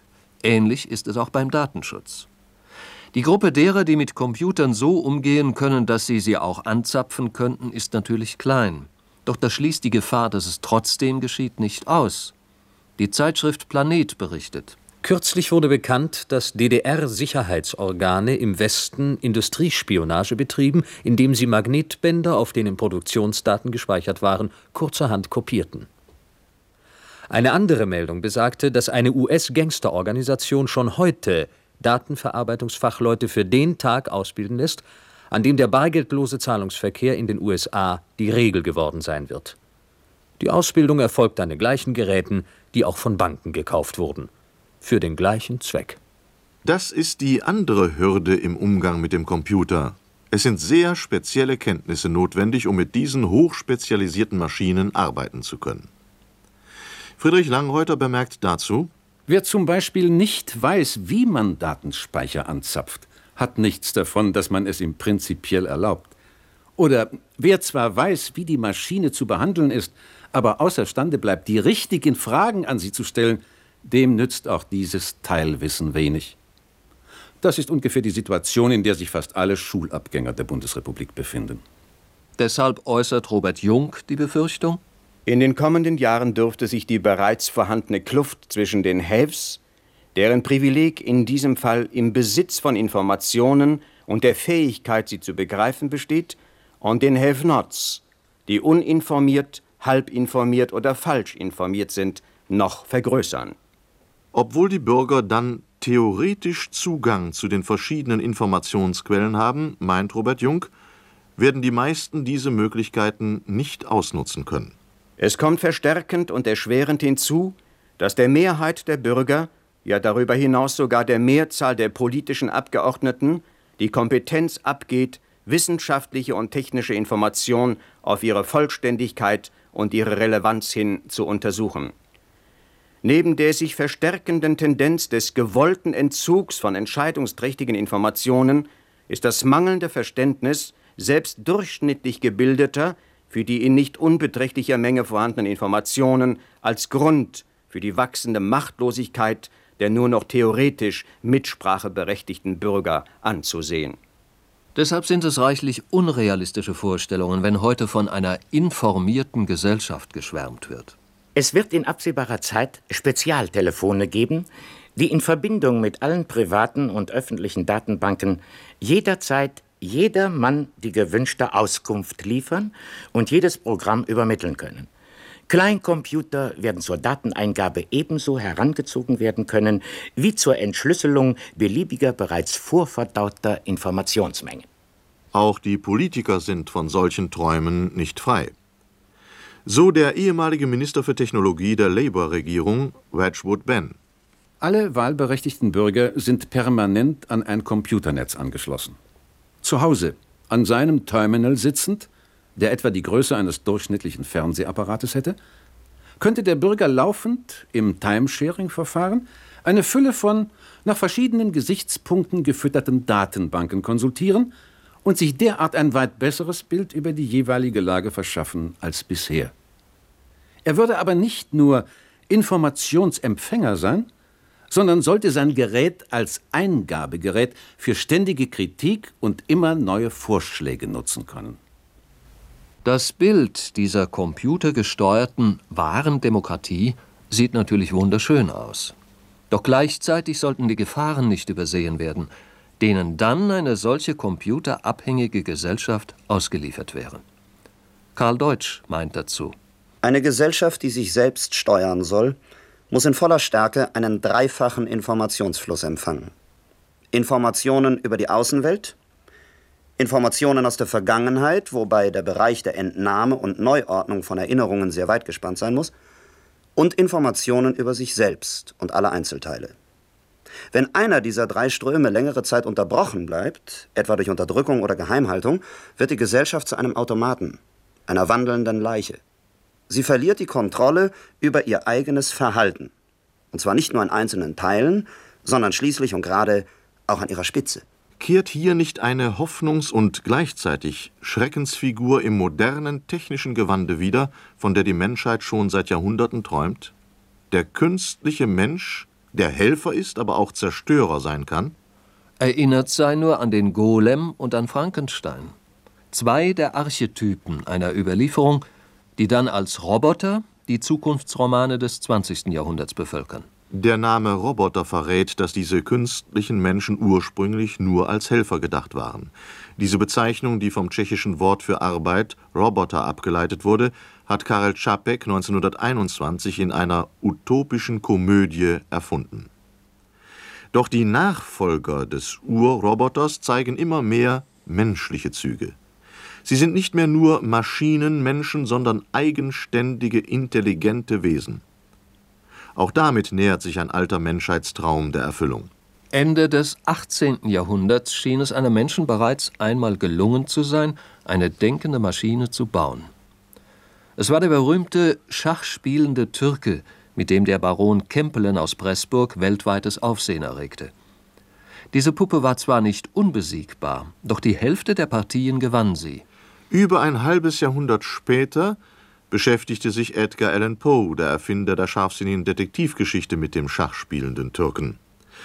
[SPEAKER 7] Ähnlich ist es auch beim Datenschutz. Die Gruppe derer, die mit Computern so umgehen können, dass sie sie auch anzapfen könnten, ist natürlich klein. Doch das schließt die Gefahr, dass es trotzdem geschieht, nicht aus. Die Zeitschrift Planet berichtet:
[SPEAKER 5] Kürzlich wurde bekannt, dass D D R-Sicherheitsorgane im Westen Industriespionage betrieben, indem sie Magnetbänder, auf denen Produktionsdaten gespeichert waren, kurzerhand kopierten. Eine andere Meldung besagte, dass eine U S-Gangsterorganisation schon heute Datenverarbeitungsfachleute für den Tag ausbilden lässt, an dem der bargeldlose Zahlungsverkehr in den U S A die Regel geworden sein wird. Die Ausbildung erfolgt an den gleichen Geräten, die auch von Banken gekauft wurden. Für den gleichen Zweck.
[SPEAKER 8] Das ist die andere Hürde im Umgang mit dem Computer. Es sind sehr spezielle Kenntnisse notwendig, um mit diesen hochspezialisierten Maschinen arbeiten zu können. Friedrich Langreuter bemerkt dazu:
[SPEAKER 12] Wer zum Beispiel nicht weiß, wie man Datenspeicher anzapft, hat nichts davon, dass man es ihm prinzipiell erlaubt. Oder wer zwar weiß, wie die Maschine zu behandeln ist, aber außerstande bleibt, die richtigen Fragen an sie zu stellen, dem nützt auch dieses Teilwissen wenig. Das ist ungefähr die Situation, in der sich fast alle Schulabgänger der Bundesrepublik befinden.
[SPEAKER 7] Deshalb äußert Robert Jung die Befürchtung:
[SPEAKER 13] In den kommenden Jahren dürfte sich die bereits vorhandene Kluft zwischen den Haves, deren Privileg in diesem Fall im Besitz von Informationen und der Fähigkeit, sie zu begreifen, besteht, und den Have-Nots, die uninformiert, halbinformiert oder falsch informiert sind, noch vergrößern.
[SPEAKER 8] Obwohl die Bürger dann theoretisch Zugang zu den verschiedenen Informationsquellen haben, meint Robert Jung, werden die meisten diese Möglichkeiten nicht ausnutzen können.
[SPEAKER 13] Es kommt verstärkend und erschwerend hinzu, dass der Mehrheit der Bürger, ja darüber hinaus sogar der Mehrzahl der politischen Abgeordneten, die Kompetenz abgeht, wissenschaftliche und technische Information auf ihre Vollständigkeit und ihre Relevanz hin zu untersuchen. Neben der sich verstärkenden Tendenz des gewollten Entzugs von entscheidungsträchtigen Informationen ist das mangelnde Verständnis selbst durchschnittlich gebildeter, für die in nicht unbeträchtlicher Menge vorhandenen Informationen als Grund für die wachsende Machtlosigkeit der nur noch theoretisch mitspracheberechtigten Bürger anzusehen.
[SPEAKER 7] Deshalb sind es reichlich unrealistische Vorstellungen, wenn heute von einer informierten Gesellschaft geschwärmt wird.
[SPEAKER 11] Es wird in absehbarer Zeit Spezialtelefone geben, die in Verbindung mit allen privaten und öffentlichen Datenbanken jederzeit jedermann die gewünschte Auskunft liefern und jedes Programm übermitteln können. Kleincomputer werden zur Dateneingabe ebenso herangezogen werden können wie zur Entschlüsselung beliebiger bereits vorverdauter Informationsmengen.
[SPEAKER 8] Auch die Politiker sind von solchen Träumen nicht frei. So der ehemalige Minister für Technologie der Labour-Regierung, Wedgwood Ben.
[SPEAKER 12] Alle wahlberechtigten Bürger sind permanent an ein Computernetz angeschlossen. Zu Hause, an seinem Terminal sitzend, der etwa die Größe eines durchschnittlichen Fernsehapparates hätte, könnte der Bürger laufend im Timesharing-Verfahren eine Fülle von nach verschiedenen Gesichtspunkten gefütterten Datenbanken konsultieren und sich derart ein weit besseres Bild über die jeweilige Lage verschaffen als bisher. Er würde aber nicht nur Informationsempfänger sein, sondern sollte sein Gerät als Eingabegerät für ständige Kritik und immer neue Vorschläge nutzen können.
[SPEAKER 7] Das Bild dieser computergesteuerten wahren Demokratie sieht natürlich wunderschön aus. Doch gleichzeitig sollten die Gefahren nicht übersehen werden, denen dann eine solche computerabhängige Gesellschaft ausgeliefert wäre. Karl Deutsch meint dazu:
[SPEAKER 9] Eine Gesellschaft, die sich selbst steuern soll, muss in voller Stärke einen dreifachen Informationsfluss empfangen. Informationen über die Außenwelt, Informationen aus der Vergangenheit, wobei der Bereich der Entnahme und Neuordnung von Erinnerungen sehr weit gespannt sein muss, und Informationen über sich selbst und alle Einzelteile. Wenn einer dieser drei Ströme längere Zeit unterbrochen bleibt, etwa durch Unterdrückung oder Geheimhaltung, wird die Gesellschaft zu einem Automaten, einer wandelnden Leiche. Sie verliert die Kontrolle über ihr eigenes Verhalten. Und zwar nicht nur an einzelnen Teilen, sondern schließlich und gerade auch an ihrer Spitze.
[SPEAKER 8] Kehrt hier nicht eine Hoffnungs- und gleichzeitig Schreckensfigur im modernen technischen Gewande wider, von der die Menschheit schon seit Jahrhunderten träumt? Der künstliche Mensch, der Helfer ist, aber auch Zerstörer sein kann?
[SPEAKER 7] Erinnert sei nur an den Golem und an Frankenstein. Zwei der Archetypen einer Überlieferung, die dann als Roboter die Zukunftsromane des zwanzigsten Jahrhunderts bevölkern.
[SPEAKER 8] Der Name Roboter verrät, dass diese künstlichen Menschen ursprünglich nur als Helfer gedacht waren. Diese Bezeichnung, die vom tschechischen Wort für Arbeit, Roboter, abgeleitet wurde, hat Karel Čapek neunzehnhunderteinundzwanzig in einer utopischen Komödie erfunden. Doch die Nachfolger des Urroboters zeigen immer mehr menschliche Züge. Sie sind nicht mehr nur Maschinenmenschen, sondern eigenständige, intelligente Wesen. Auch damit nähert sich ein alter Menschheitstraum der Erfüllung.
[SPEAKER 7] Ende des achtzehnten Jahrhunderts schien es einem Menschen bereits einmal gelungen zu sein, eine denkende Maschine zu bauen. Es war der berühmte schachspielende Türke, mit dem der Baron Kempelen aus Pressburg weltweites Aufsehen erregte. Diese Puppe war zwar nicht unbesiegbar, doch die Hälfte der Partien gewann sie.
[SPEAKER 8] Über ein halbes Jahrhundert später beschäftigte sich Edgar Allan Poe, der Erfinder der scharfsinnigen Detektivgeschichte, mit dem schachspielenden Türken.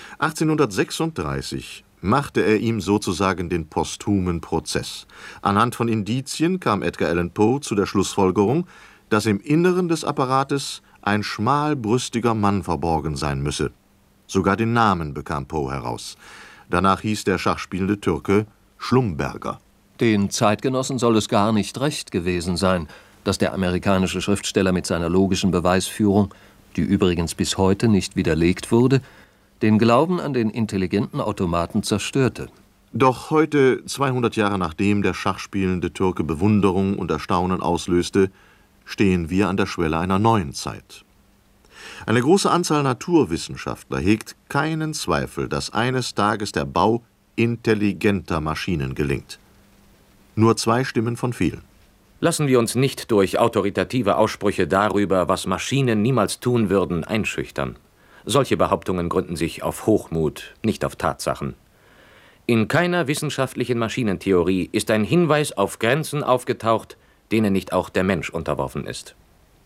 [SPEAKER 8] achtzehnhundertsechsunddreißig machte er ihm sozusagen den posthumen Prozess. Anhand von Indizien kam Edgar Allan Poe zu der Schlussfolgerung, dass im Inneren des Apparates ein schmalbrüstiger Mann verborgen sein müsse. Sogar den Namen bekam Poe heraus. Danach hieß der schachspielende Türke Schlumberger.
[SPEAKER 7] Den Zeitgenossen soll es gar nicht recht gewesen sein, dass der amerikanische Schriftsteller mit seiner logischen Beweisführung, die übrigens bis heute nicht widerlegt wurde, den Glauben an den intelligenten Automaten zerstörte.
[SPEAKER 8] Doch heute, zweihundert Jahre nachdem der schachspielende Türke Bewunderung und Erstaunen auslöste, stehen wir an der Schwelle einer neuen Zeit. Eine große Anzahl Naturwissenschaftler hegt keinen Zweifel, dass eines Tages der Bau intelligenter Maschinen gelingt. Nur zwei Stimmen von vielen.
[SPEAKER 3] Lassen wir uns nicht durch autoritative Aussprüche darüber, was Maschinen niemals tun würden, einschüchtern. Solche Behauptungen gründen sich auf Hochmut, nicht auf Tatsachen. In keiner wissenschaftlichen Maschinentheorie ist ein Hinweis auf Grenzen aufgetaucht, denen nicht auch der Mensch unterworfen ist.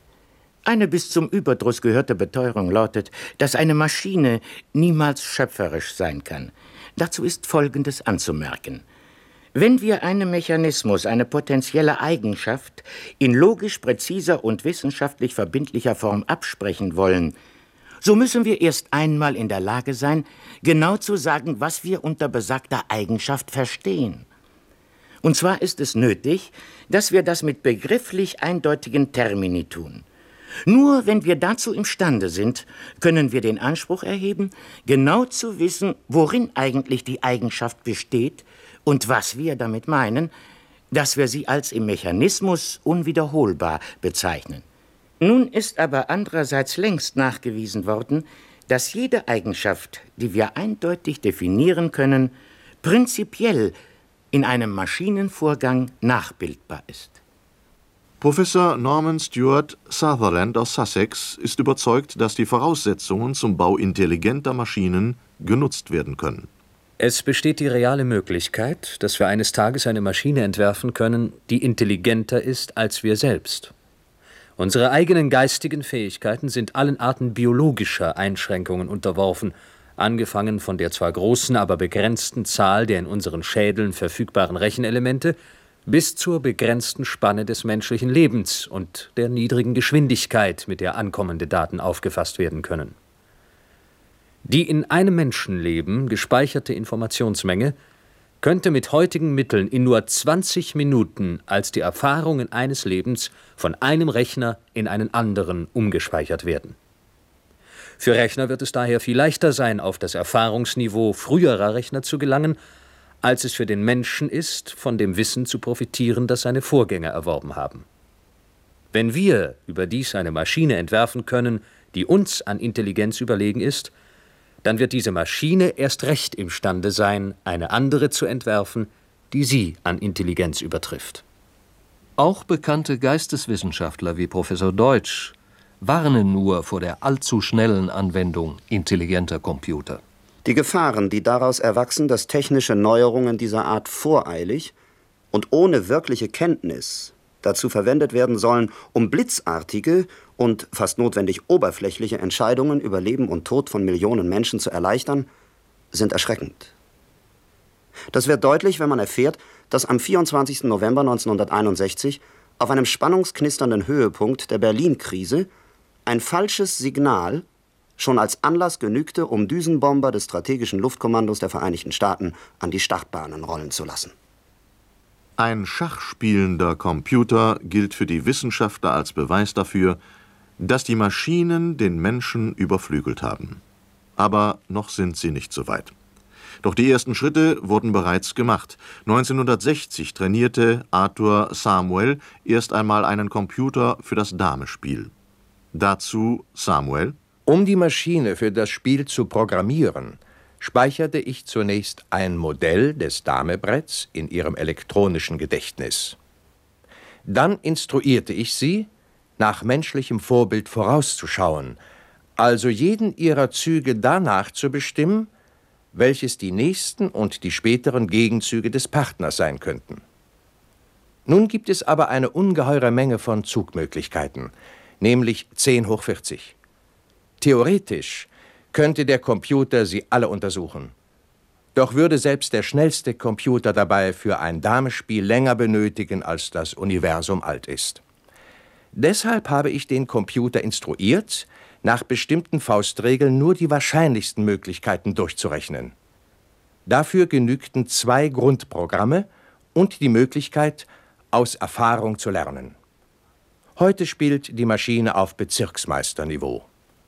[SPEAKER 11] Eine bis zum Überdruss gehörte Beteuerung lautet, dass eine Maschine niemals schöpferisch sein kann. Dazu ist Folgendes anzumerken. Wenn wir einem Mechanismus eine potenzielle Eigenschaft in logisch präziser und wissenschaftlich verbindlicher Form absprechen wollen, so müssen wir erst einmal in der Lage sein, genau zu sagen, was wir unter besagter Eigenschaft verstehen. Und zwar ist es nötig, dass wir das mit begrifflich eindeutigen Termini tun. Nur wenn wir dazu imstande sind, können wir den Anspruch erheben, genau zu wissen, worin eigentlich die Eigenschaft besteht und was wir damit meinen, dass wir sie als im Mechanismus unwiederholbar bezeichnen. Nun ist aber andererseits längst nachgewiesen worden, dass jede Eigenschaft, die wir eindeutig definieren können, prinzipiell in einem Maschinenvorgang nachbildbar ist.
[SPEAKER 8] Professor Norman Stewart Sutherland aus Sussex ist überzeugt, dass die Voraussetzungen zum Bau intelligenter Maschinen genutzt werden können.
[SPEAKER 5] Es besteht die reale Möglichkeit, dass wir eines Tages eine Maschine entwerfen können, die intelligenter ist als wir selbst. Unsere eigenen geistigen Fähigkeiten sind allen Arten biologischer Einschränkungen unterworfen, angefangen von der zwar großen, aber begrenzten Zahl der in unseren Schädeln verfügbaren Rechenelemente bis zur begrenzten Spanne des menschlichen Lebens und der niedrigen Geschwindigkeit, mit der ankommende Daten aufgefasst werden können. Die in einem Menschenleben gespeicherte Informationsmenge könnte mit heutigen Mitteln in nur zwanzig Minuten als die Erfahrungen eines Lebens von einem Rechner in einen anderen umgespeichert werden. Für Rechner wird es daher viel leichter sein, auf das Erfahrungsniveau früherer Rechner zu gelangen, als es für den Menschen ist, von dem Wissen zu profitieren, das seine Vorgänger erworben haben. Wenn wir überdies eine Maschine entwerfen können, die uns an Intelligenz überlegen ist, dann wird diese Maschine erst recht imstande sein, eine andere zu entwerfen, die sie an Intelligenz übertrifft.
[SPEAKER 7] Auch bekannte Geisteswissenschaftler wie Professor Deutsch warnen nur vor der allzu schnellen Anwendung intelligenter Computer.
[SPEAKER 9] Die Gefahren, die daraus erwachsen, dass technische Neuerungen dieser Art voreilig und ohne wirkliche Kenntnis dazu verwendet werden sollen, um blitzartige und fast notwendig oberflächliche Entscheidungen über Leben und Tod von Millionen Menschen zu erleichtern, sind erschreckend. Das wird deutlich, wenn man erfährt, dass am vierundzwanzigsten November neunzehnhunderteinundsechzig auf einem spannungsknisternden Höhepunkt der Berlin-Krise ein falsches Signal schon als Anlass genügte, um Düsenbomber des strategischen Luftkommandos der Vereinigten Staaten an die Startbahnen rollen zu lassen.
[SPEAKER 8] Ein schachspielender Computer gilt für die Wissenschaftler als Beweis dafür, dass die Maschinen den Menschen überflügelt haben. Aber noch sind sie nicht so weit. Doch die ersten Schritte wurden bereits gemacht. neunzehnhundertsechzig trainierte Arthur Samuel erst einmal einen Computer für das Damespiel. Dazu Samuel:
[SPEAKER 4] Um die Maschine für das Spiel zu programmieren, speicherte ich zunächst ein Modell des Damebretts in ihrem elektronischen Gedächtnis. Dann instruierte ich sie, nach menschlichem Vorbild vorauszuschauen, also jeden ihrer Züge danach zu bestimmen, welches die nächsten und die späteren Gegenzüge des Partners sein könnten. Nun gibt es aber eine ungeheure Menge von Zugmöglichkeiten, nämlich zehn hoch vierzig. Theoretisch könnte der Computer sie alle untersuchen. Doch würde selbst der schnellste Computer dabei für ein Damespiel länger benötigen, als das Universum alt ist. Deshalb habe ich den Computer instruiert, nach bestimmten Faustregeln nur die wahrscheinlichsten Möglichkeiten durchzurechnen. Dafür genügten zwei Grundprogramme und die Möglichkeit, aus Erfahrung zu lernen. Heute spielt die Maschine auf Bezirksmeisterniveau.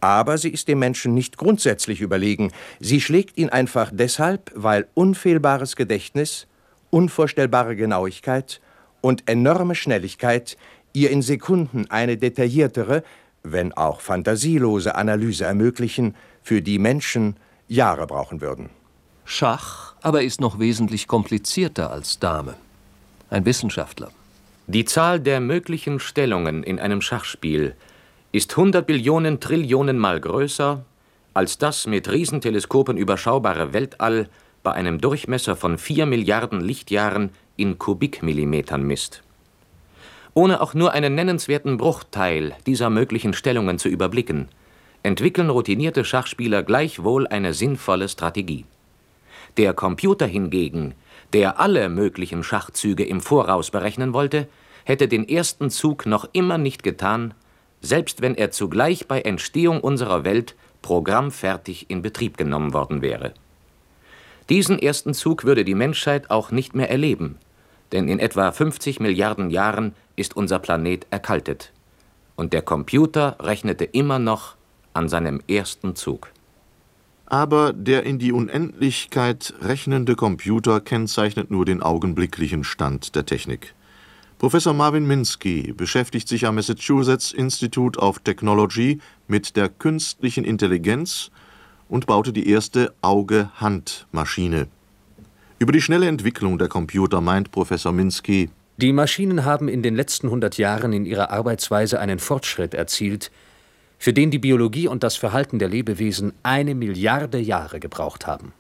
[SPEAKER 4] Aber sie ist dem Menschen nicht grundsätzlich überlegen. Sie schlägt ihn einfach deshalb, weil unfehlbares Gedächtnis, unvorstellbare Genauigkeit und enorme Schnelligkeit ihr in Sekunden eine detailliertere, wenn auch fantasielose Analyse ermöglichen, für die Menschen Jahre brauchen würden.
[SPEAKER 7] Schach aber ist noch wesentlich komplizierter als Dame. Ein Wissenschaftler.
[SPEAKER 3] Die Zahl der möglichen Stellungen in einem Schachspiel ist hundert Billionen Trillionen Mal größer als das mit Riesenteleskopen überschaubare Weltall bei einem Durchmesser von vier Milliarden Lichtjahren in Kubikmillimetern misst. Ohne auch nur einen nennenswerten Bruchteil dieser möglichen Stellungen zu überblicken, entwickeln routinierte Schachspieler gleichwohl eine sinnvolle Strategie. Der Computer hingegen, der alle möglichen Schachzüge im Voraus berechnen wollte, hätte den ersten Zug noch immer nicht getan, selbst wenn er zugleich bei Entstehung unserer Welt programmfertig in Betrieb genommen worden wäre. Diesen ersten Zug würde die Menschheit auch nicht mehr erleben, denn in etwa fünfzig Milliarden Jahren ist unser Planet erkaltet. Und der Computer rechnete immer noch an seinem ersten Zug.
[SPEAKER 8] Aber der in die Unendlichkeit rechnende Computer kennzeichnet nur den augenblicklichen Stand der Technik. Professor Marvin Minsky beschäftigt sich am Massachusetts Institute of Technology mit der künstlichen Intelligenz und baute die erste Auge-Hand-Maschine. Über die schnelle Entwicklung der Computer meint Professor Minsky:
[SPEAKER 5] Die Maschinen haben in den letzten hundert Jahren in ihrer Arbeitsweise einen Fortschritt erzielt, für den die Biologie und das Verhalten der Lebewesen eine Milliarde Jahre gebraucht haben.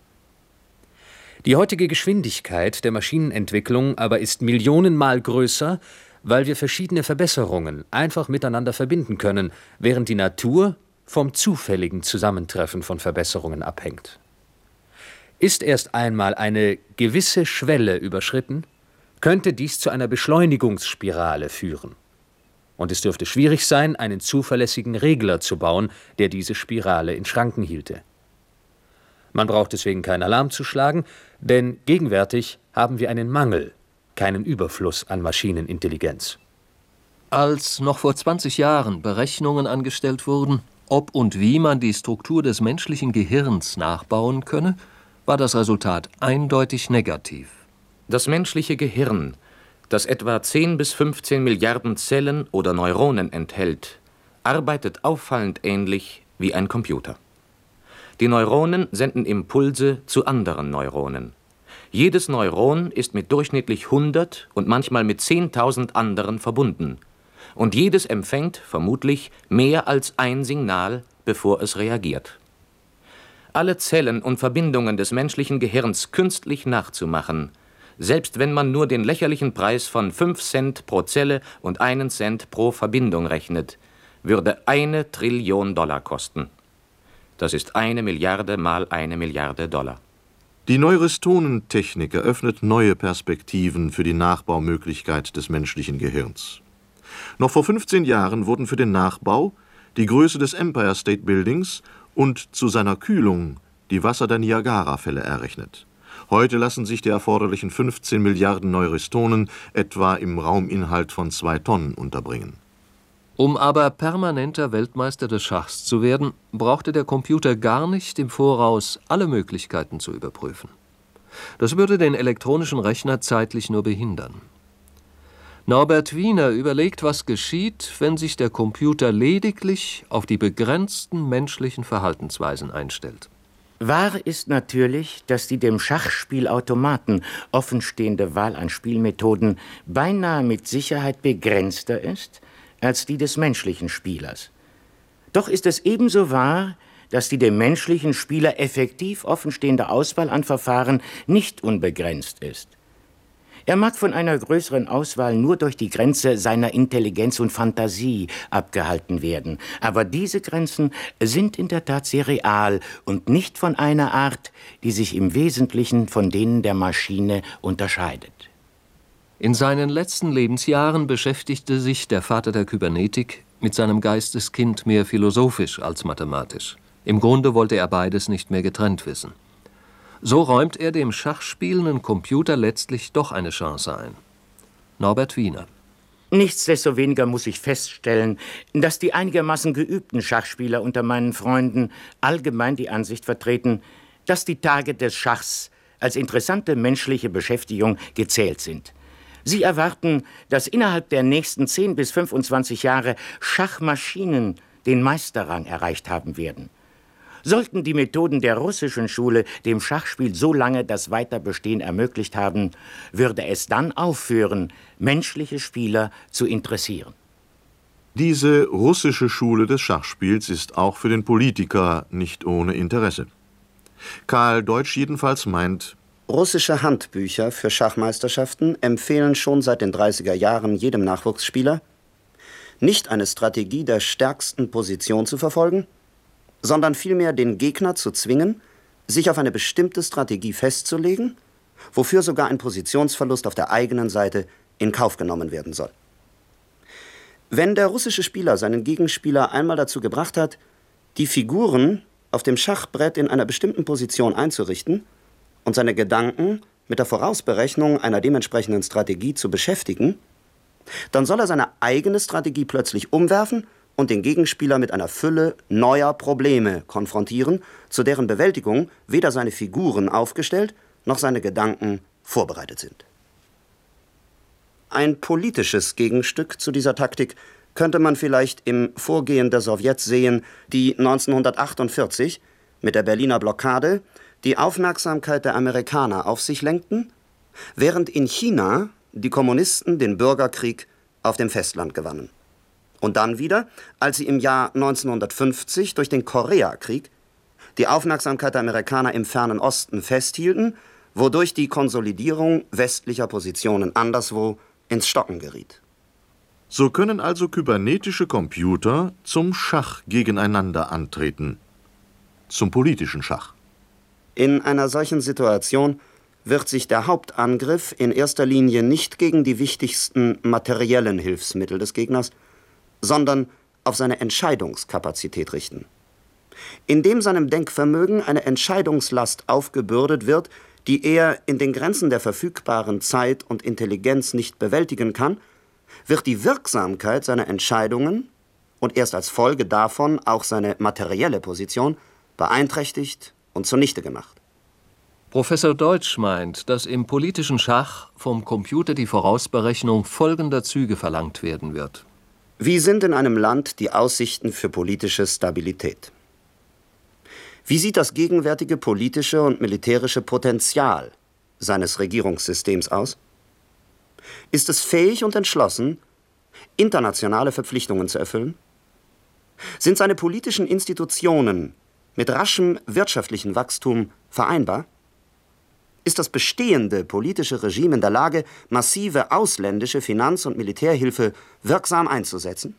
[SPEAKER 5] Die heutige Geschwindigkeit der Maschinenentwicklung aber ist millionenmal größer, weil wir verschiedene Verbesserungen einfach miteinander verbinden können, während die Natur vom zufälligen Zusammentreffen von Verbesserungen abhängt. Ist erst einmal eine gewisse Schwelle überschritten, könnte dies zu einer Beschleunigungsspirale führen. Und es dürfte schwierig sein, einen zuverlässigen Regler zu bauen, der diese Spirale in Schranken hielte. Man braucht deswegen keinen Alarm zu schlagen, denn gegenwärtig haben wir einen Mangel, keinen Überfluss an Maschinenintelligenz.
[SPEAKER 7] Als noch vor zwanzig Jahren Berechnungen angestellt wurden, ob und wie man die Struktur des menschlichen Gehirns nachbauen könne, war das Resultat eindeutig negativ.
[SPEAKER 3] Das menschliche Gehirn, das etwa zehn bis fünfzehn Milliarden Zellen oder Neuronen enthält, arbeitet auffallend ähnlich wie ein Computer. Die Neuronen senden Impulse zu anderen Neuronen. Jedes Neuron ist mit durchschnittlich hundert und manchmal mit zehntausend anderen verbunden. Und jedes empfängt vermutlich mehr als ein Signal, bevor es reagiert. Alle Zellen und Verbindungen des menschlichen Gehirns künstlich nachzumachen, selbst wenn man nur den lächerlichen Preis von fünf Cent pro Zelle und einen Cent pro Verbindung rechnet, würde eine Trillion Dollar kosten. Das ist eine Milliarde mal eine Milliarde Dollar.
[SPEAKER 8] Die Neurostonentechnik eröffnet neue Perspektiven für die Nachbaumöglichkeit des menschlichen Gehirns. Noch vor fünfzehn Jahren wurden für den Nachbau die Größe des Empire State Buildings und zu seiner Kühlung die Wasser der Niagarafälle errechnet. Heute lassen sich die erforderlichen fünfzehn Milliarden Neurostonen etwa im Rauminhalt von zwei Tonnen unterbringen.
[SPEAKER 7] Um aber permanenter Weltmeister des Schachs zu werden, brauchte der Computer gar nicht im Voraus alle Möglichkeiten zu überprüfen. Das würde den elektronischen Rechner zeitlich nur behindern. Norbert Wiener überlegt, was geschieht, wenn sich der Computer lediglich auf die begrenzten menschlichen Verhaltensweisen einstellt.
[SPEAKER 11] Wahr ist natürlich, dass die dem Schachspielautomaten offenstehende Wahl an Spielmethoden beinahe mit Sicherheit begrenzter ist als die des menschlichen Spielers. Doch ist es ebenso wahr, dass die dem menschlichen Spieler effektiv offenstehende Auswahl an Verfahren nicht unbegrenzt ist. Er mag von einer größeren Auswahl nur durch die Grenze seiner Intelligenz und Fantasie abgehalten werden. Aber diese Grenzen sind in der Tat sehr real und nicht von einer Art, die sich im Wesentlichen von denen der Maschine unterscheidet.
[SPEAKER 7] In seinen letzten Lebensjahren beschäftigte sich der Vater der Kybernetik mit seinem Geisteskind mehr philosophisch als mathematisch. Im Grunde wollte er beides nicht mehr getrennt wissen. So räumt er dem schachspielenden Computer letztlich doch eine Chance ein. Norbert Wiener.
[SPEAKER 11] Nichtsdestoweniger muss ich feststellen, dass die einigermaßen geübten Schachspieler unter meinen Freunden allgemein die Ansicht vertreten, dass die Tage des Schachs als interessante menschliche Beschäftigung gezählt sind. Sie erwarten, dass innerhalb der nächsten zehn bis fünfundzwanzig Jahre Schachmaschinen den Meisterrang erreicht haben werden. Sollten die Methoden der russischen Schule dem Schachspiel so lange das Weiterbestehen ermöglicht haben, würde es dann aufhören, menschliche Spieler zu interessieren.
[SPEAKER 8] Diese russische Schule des Schachspiels ist auch für den Politiker nicht ohne Interesse. Karl Deutsch jedenfalls meint,
[SPEAKER 9] russische Handbücher für Schachmeisterschaften empfehlen schon seit den dreißiger Jahren jedem Nachwuchsspieler, nicht eine Strategie der stärksten Position zu verfolgen, sondern vielmehr den Gegner zu zwingen, sich auf eine bestimmte Strategie festzulegen, wofür sogar ein Positionsverlust auf der eigenen Seite in Kauf genommen werden soll. Wenn der russische Spieler seinen Gegenspieler einmal dazu gebracht hat, die Figuren auf dem Schachbrett in einer bestimmten Position einzurichten und seine Gedanken mit der Vorausberechnung einer dementsprechenden Strategie zu beschäftigen, dann soll er seine eigene Strategie plötzlich umwerfen und den Gegenspieler mit einer Fülle neuer Probleme konfrontieren, zu deren Bewältigung weder seine Figuren aufgestellt noch seine Gedanken vorbereitet sind. Ein politisches Gegenstück zu dieser Taktik könnte man vielleicht im Vorgehen der Sowjets sehen, die neunzehnhundertachtundvierzig mit der Berliner Blockade die Aufmerksamkeit der Amerikaner auf sich lenkten, während in China die Kommunisten den Bürgerkrieg auf dem Festland gewannen. Und dann wieder, als sie im Jahr neunzehnhundertfünfzig durch den Koreakrieg die Aufmerksamkeit der Amerikaner im fernen Osten festhielten, wodurch die Konsolidierung westlicher Positionen anderswo ins Stocken geriet.
[SPEAKER 8] So können also kybernetische Computer zum Schach gegeneinander antreten. Zum politischen Schach.
[SPEAKER 9] In einer solchen Situation wird sich der Hauptangriff in erster Linie nicht gegen die wichtigsten materiellen Hilfsmittel des Gegners, sondern auf seine Entscheidungskapazität richten. Indem seinem Denkvermögen eine Entscheidungslast aufgebürdet wird, die er in den Grenzen der verfügbaren Zeit und Intelligenz nicht bewältigen kann, wird die Wirksamkeit seiner Entscheidungen und erst als Folge davon auch seine materielle Position beeinträchtigt und zunichte gemacht.
[SPEAKER 7] Professor Deutsch meint, dass im politischen Schach vom Computer die Vorausberechnung folgender Züge verlangt werden wird.
[SPEAKER 9] Wie sind in einem Land die Aussichten für politische Stabilität? Wie sieht das gegenwärtige politische und militärische Potenzial seines Regierungssystems aus? Ist es fähig und entschlossen, internationale Verpflichtungen zu erfüllen? Sind seine politischen Institutionen mit raschem wirtschaftlichen Wachstum vereinbar? Ist das bestehende politische Regime in der Lage, massive ausländische Finanz- und Militärhilfe wirksam einzusetzen?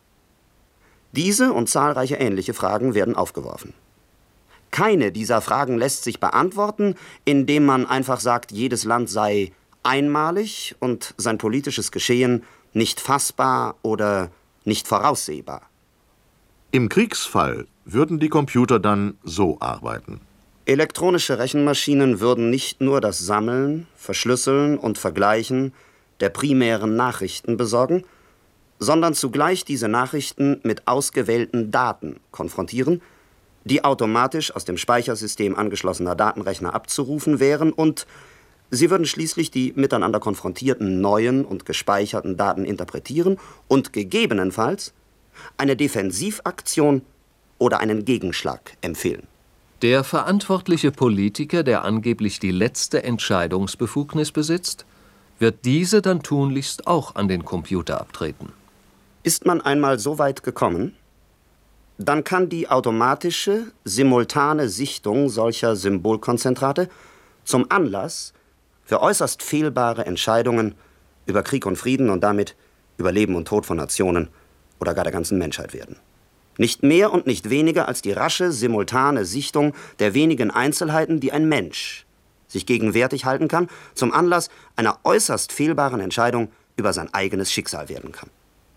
[SPEAKER 9] Diese und zahlreiche ähnliche Fragen werden aufgeworfen. Keine dieser Fragen lässt sich beantworten, indem man einfach sagt, jedes Land sei einmalig und sein politisches Geschehen nicht fassbar oder nicht voraussehbar.
[SPEAKER 8] Im Kriegsfall würden die Computer dann so arbeiten.
[SPEAKER 9] Elektronische Rechenmaschinen würden nicht nur das Sammeln, Verschlüsseln und Vergleichen der primären Nachrichten besorgen, sondern zugleich diese Nachrichten mit ausgewählten Daten konfrontieren, die automatisch aus dem Speichersystem angeschlossener Datenrechner abzurufen wären, und sie würden schließlich die miteinander konfrontierten neuen und gespeicherten Daten interpretieren und gegebenenfalls eine Defensivaktion oder einen Gegenschlag empfehlen.
[SPEAKER 7] Der verantwortliche Politiker, der angeblich die letzte Entscheidungsbefugnis besitzt, wird diese dann tunlichst auch an den Computer abtreten.
[SPEAKER 9] Ist man einmal so weit gekommen, dann kann die automatische, simultane Sichtung solcher Symbolkonzentrate zum Anlass für äußerst fehlbare Entscheidungen über Krieg und Frieden und damit über Leben und Tod von Nationen oder gar der ganzen Menschheit werden. Nicht mehr und nicht weniger als die rasche, simultane Sichtung der wenigen Einzelheiten, die ein Mensch sich gegenwärtig halten kann, zum Anlass einer äußerst fehlbaren Entscheidung über sein eigenes Schicksal werden kann.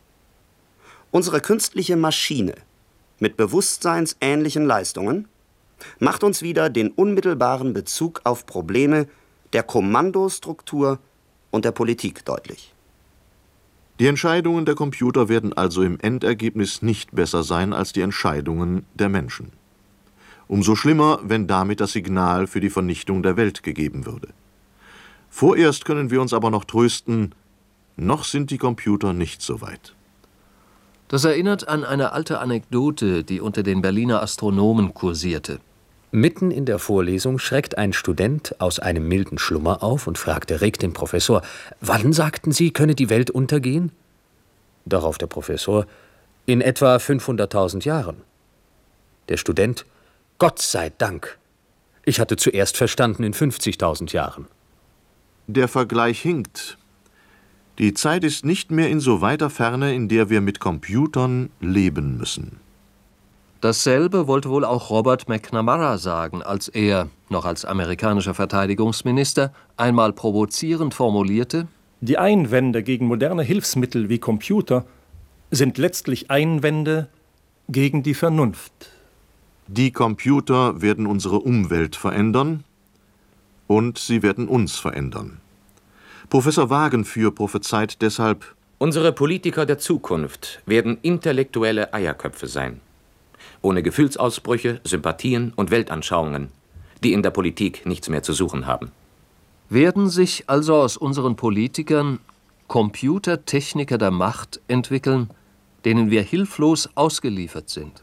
[SPEAKER 9] Unsere künstliche Maschine mit bewusstseinsähnlichen Leistungen macht uns wieder den unmittelbaren Bezug auf Probleme der Kommandostruktur und der Politik deutlich.
[SPEAKER 8] Die Entscheidungen der Computer werden also im Endergebnis nicht besser sein als die Entscheidungen der Menschen. Umso schlimmer, wenn damit das Signal für die Vernichtung der Welt gegeben würde. Vorerst können wir uns aber noch trösten, noch sind die Computer nicht so weit.
[SPEAKER 7] Das erinnert an eine alte Anekdote, die unter den Berliner Astronomen kursierte.
[SPEAKER 5] Mitten in der Vorlesung schreckt ein Student aus einem milden Schlummer auf und fragt erregt den Professor: Wann, sagten Sie, könne die Welt untergehen? Darauf der Professor: In etwa fünfhunderttausend Jahren. Der Student: Gott sei Dank! Ich hatte zuerst verstanden in fünfzigtausend Jahren.
[SPEAKER 8] Der Vergleich hinkt. Die Zeit ist nicht mehr in so weiter Ferne, in der wir mit Computern leben müssen.
[SPEAKER 7] Dasselbe wollte wohl auch Robert McNamara sagen, als er, noch als amerikanischer Verteidigungsminister, einmal provozierend formulierte:
[SPEAKER 10] Die Einwände gegen moderne Hilfsmittel wie Computer sind letztlich Einwände gegen die Vernunft.
[SPEAKER 8] Die Computer werden unsere Umwelt verändern und sie werden uns verändern. Professor Wagenführ prophezeit deshalb:
[SPEAKER 3] Unsere Politiker der Zukunft werden intellektuelle Eierköpfe sein. Ohne Gefühlsausbrüche, Sympathien und Weltanschauungen, die in der Politik nichts mehr zu suchen haben.
[SPEAKER 7] Werden sich also aus unseren Politikern Computertechniker der Macht entwickeln, denen wir hilflos ausgeliefert sind?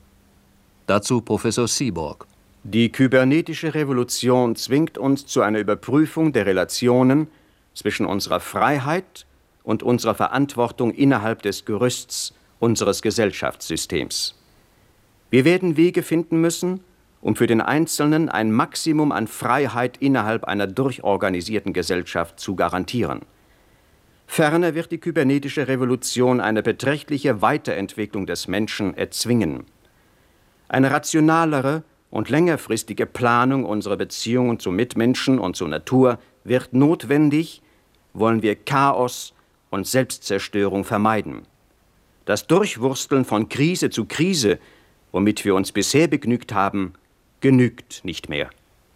[SPEAKER 7] Dazu Professor Seaborg.
[SPEAKER 13] Die kybernetische Revolution zwingt uns zu einer Überprüfung der Relationen zwischen unserer Freiheit und unserer Verantwortung innerhalb des Gerüsts unseres Gesellschaftssystems. Wir werden Wege finden müssen, um für den Einzelnen ein Maximum an Freiheit innerhalb einer durchorganisierten Gesellschaft zu garantieren. Ferner wird die kybernetische Revolution eine beträchtliche Weiterentwicklung des Menschen erzwingen. Eine rationalere und längerfristige Planung unserer Beziehungen zu Mitmenschen und zur Natur wird notwendig, wollen wir Chaos und Selbstzerstörung vermeiden. Das Durchwursteln von Krise zu Krise, womit wir uns bisher begnügt haben, genügt nicht mehr.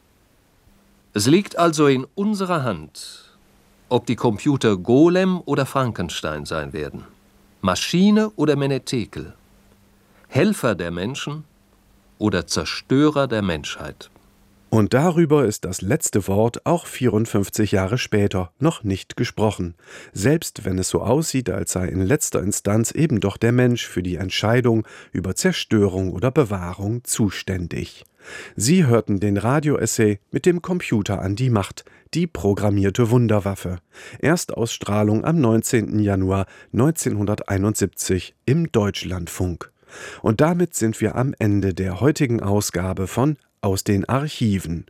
[SPEAKER 7] Es liegt also in unserer Hand, ob die Computer Golem oder Frankenstein sein werden, Maschine oder Menetekel, Helfer der Menschen oder Zerstörer der Menschheit.
[SPEAKER 2] Und darüber ist das letzte Wort auch vierundfünfzig Jahre später noch nicht gesprochen, selbst wenn es so aussieht, als sei in letzter Instanz eben doch der Mensch für die Entscheidung über Zerstörung oder Bewahrung zuständig. Sie hörten den Radio-Essay Mit dem Computer an die Macht, die programmierte Wunderwaffe. Erstausstrahlung am neunzehnten Januar neunzehnhunderteinundsiebzig im Deutschlandfunk. Und damit sind wir am Ende der heutigen Ausgabe von Aus den Archiven.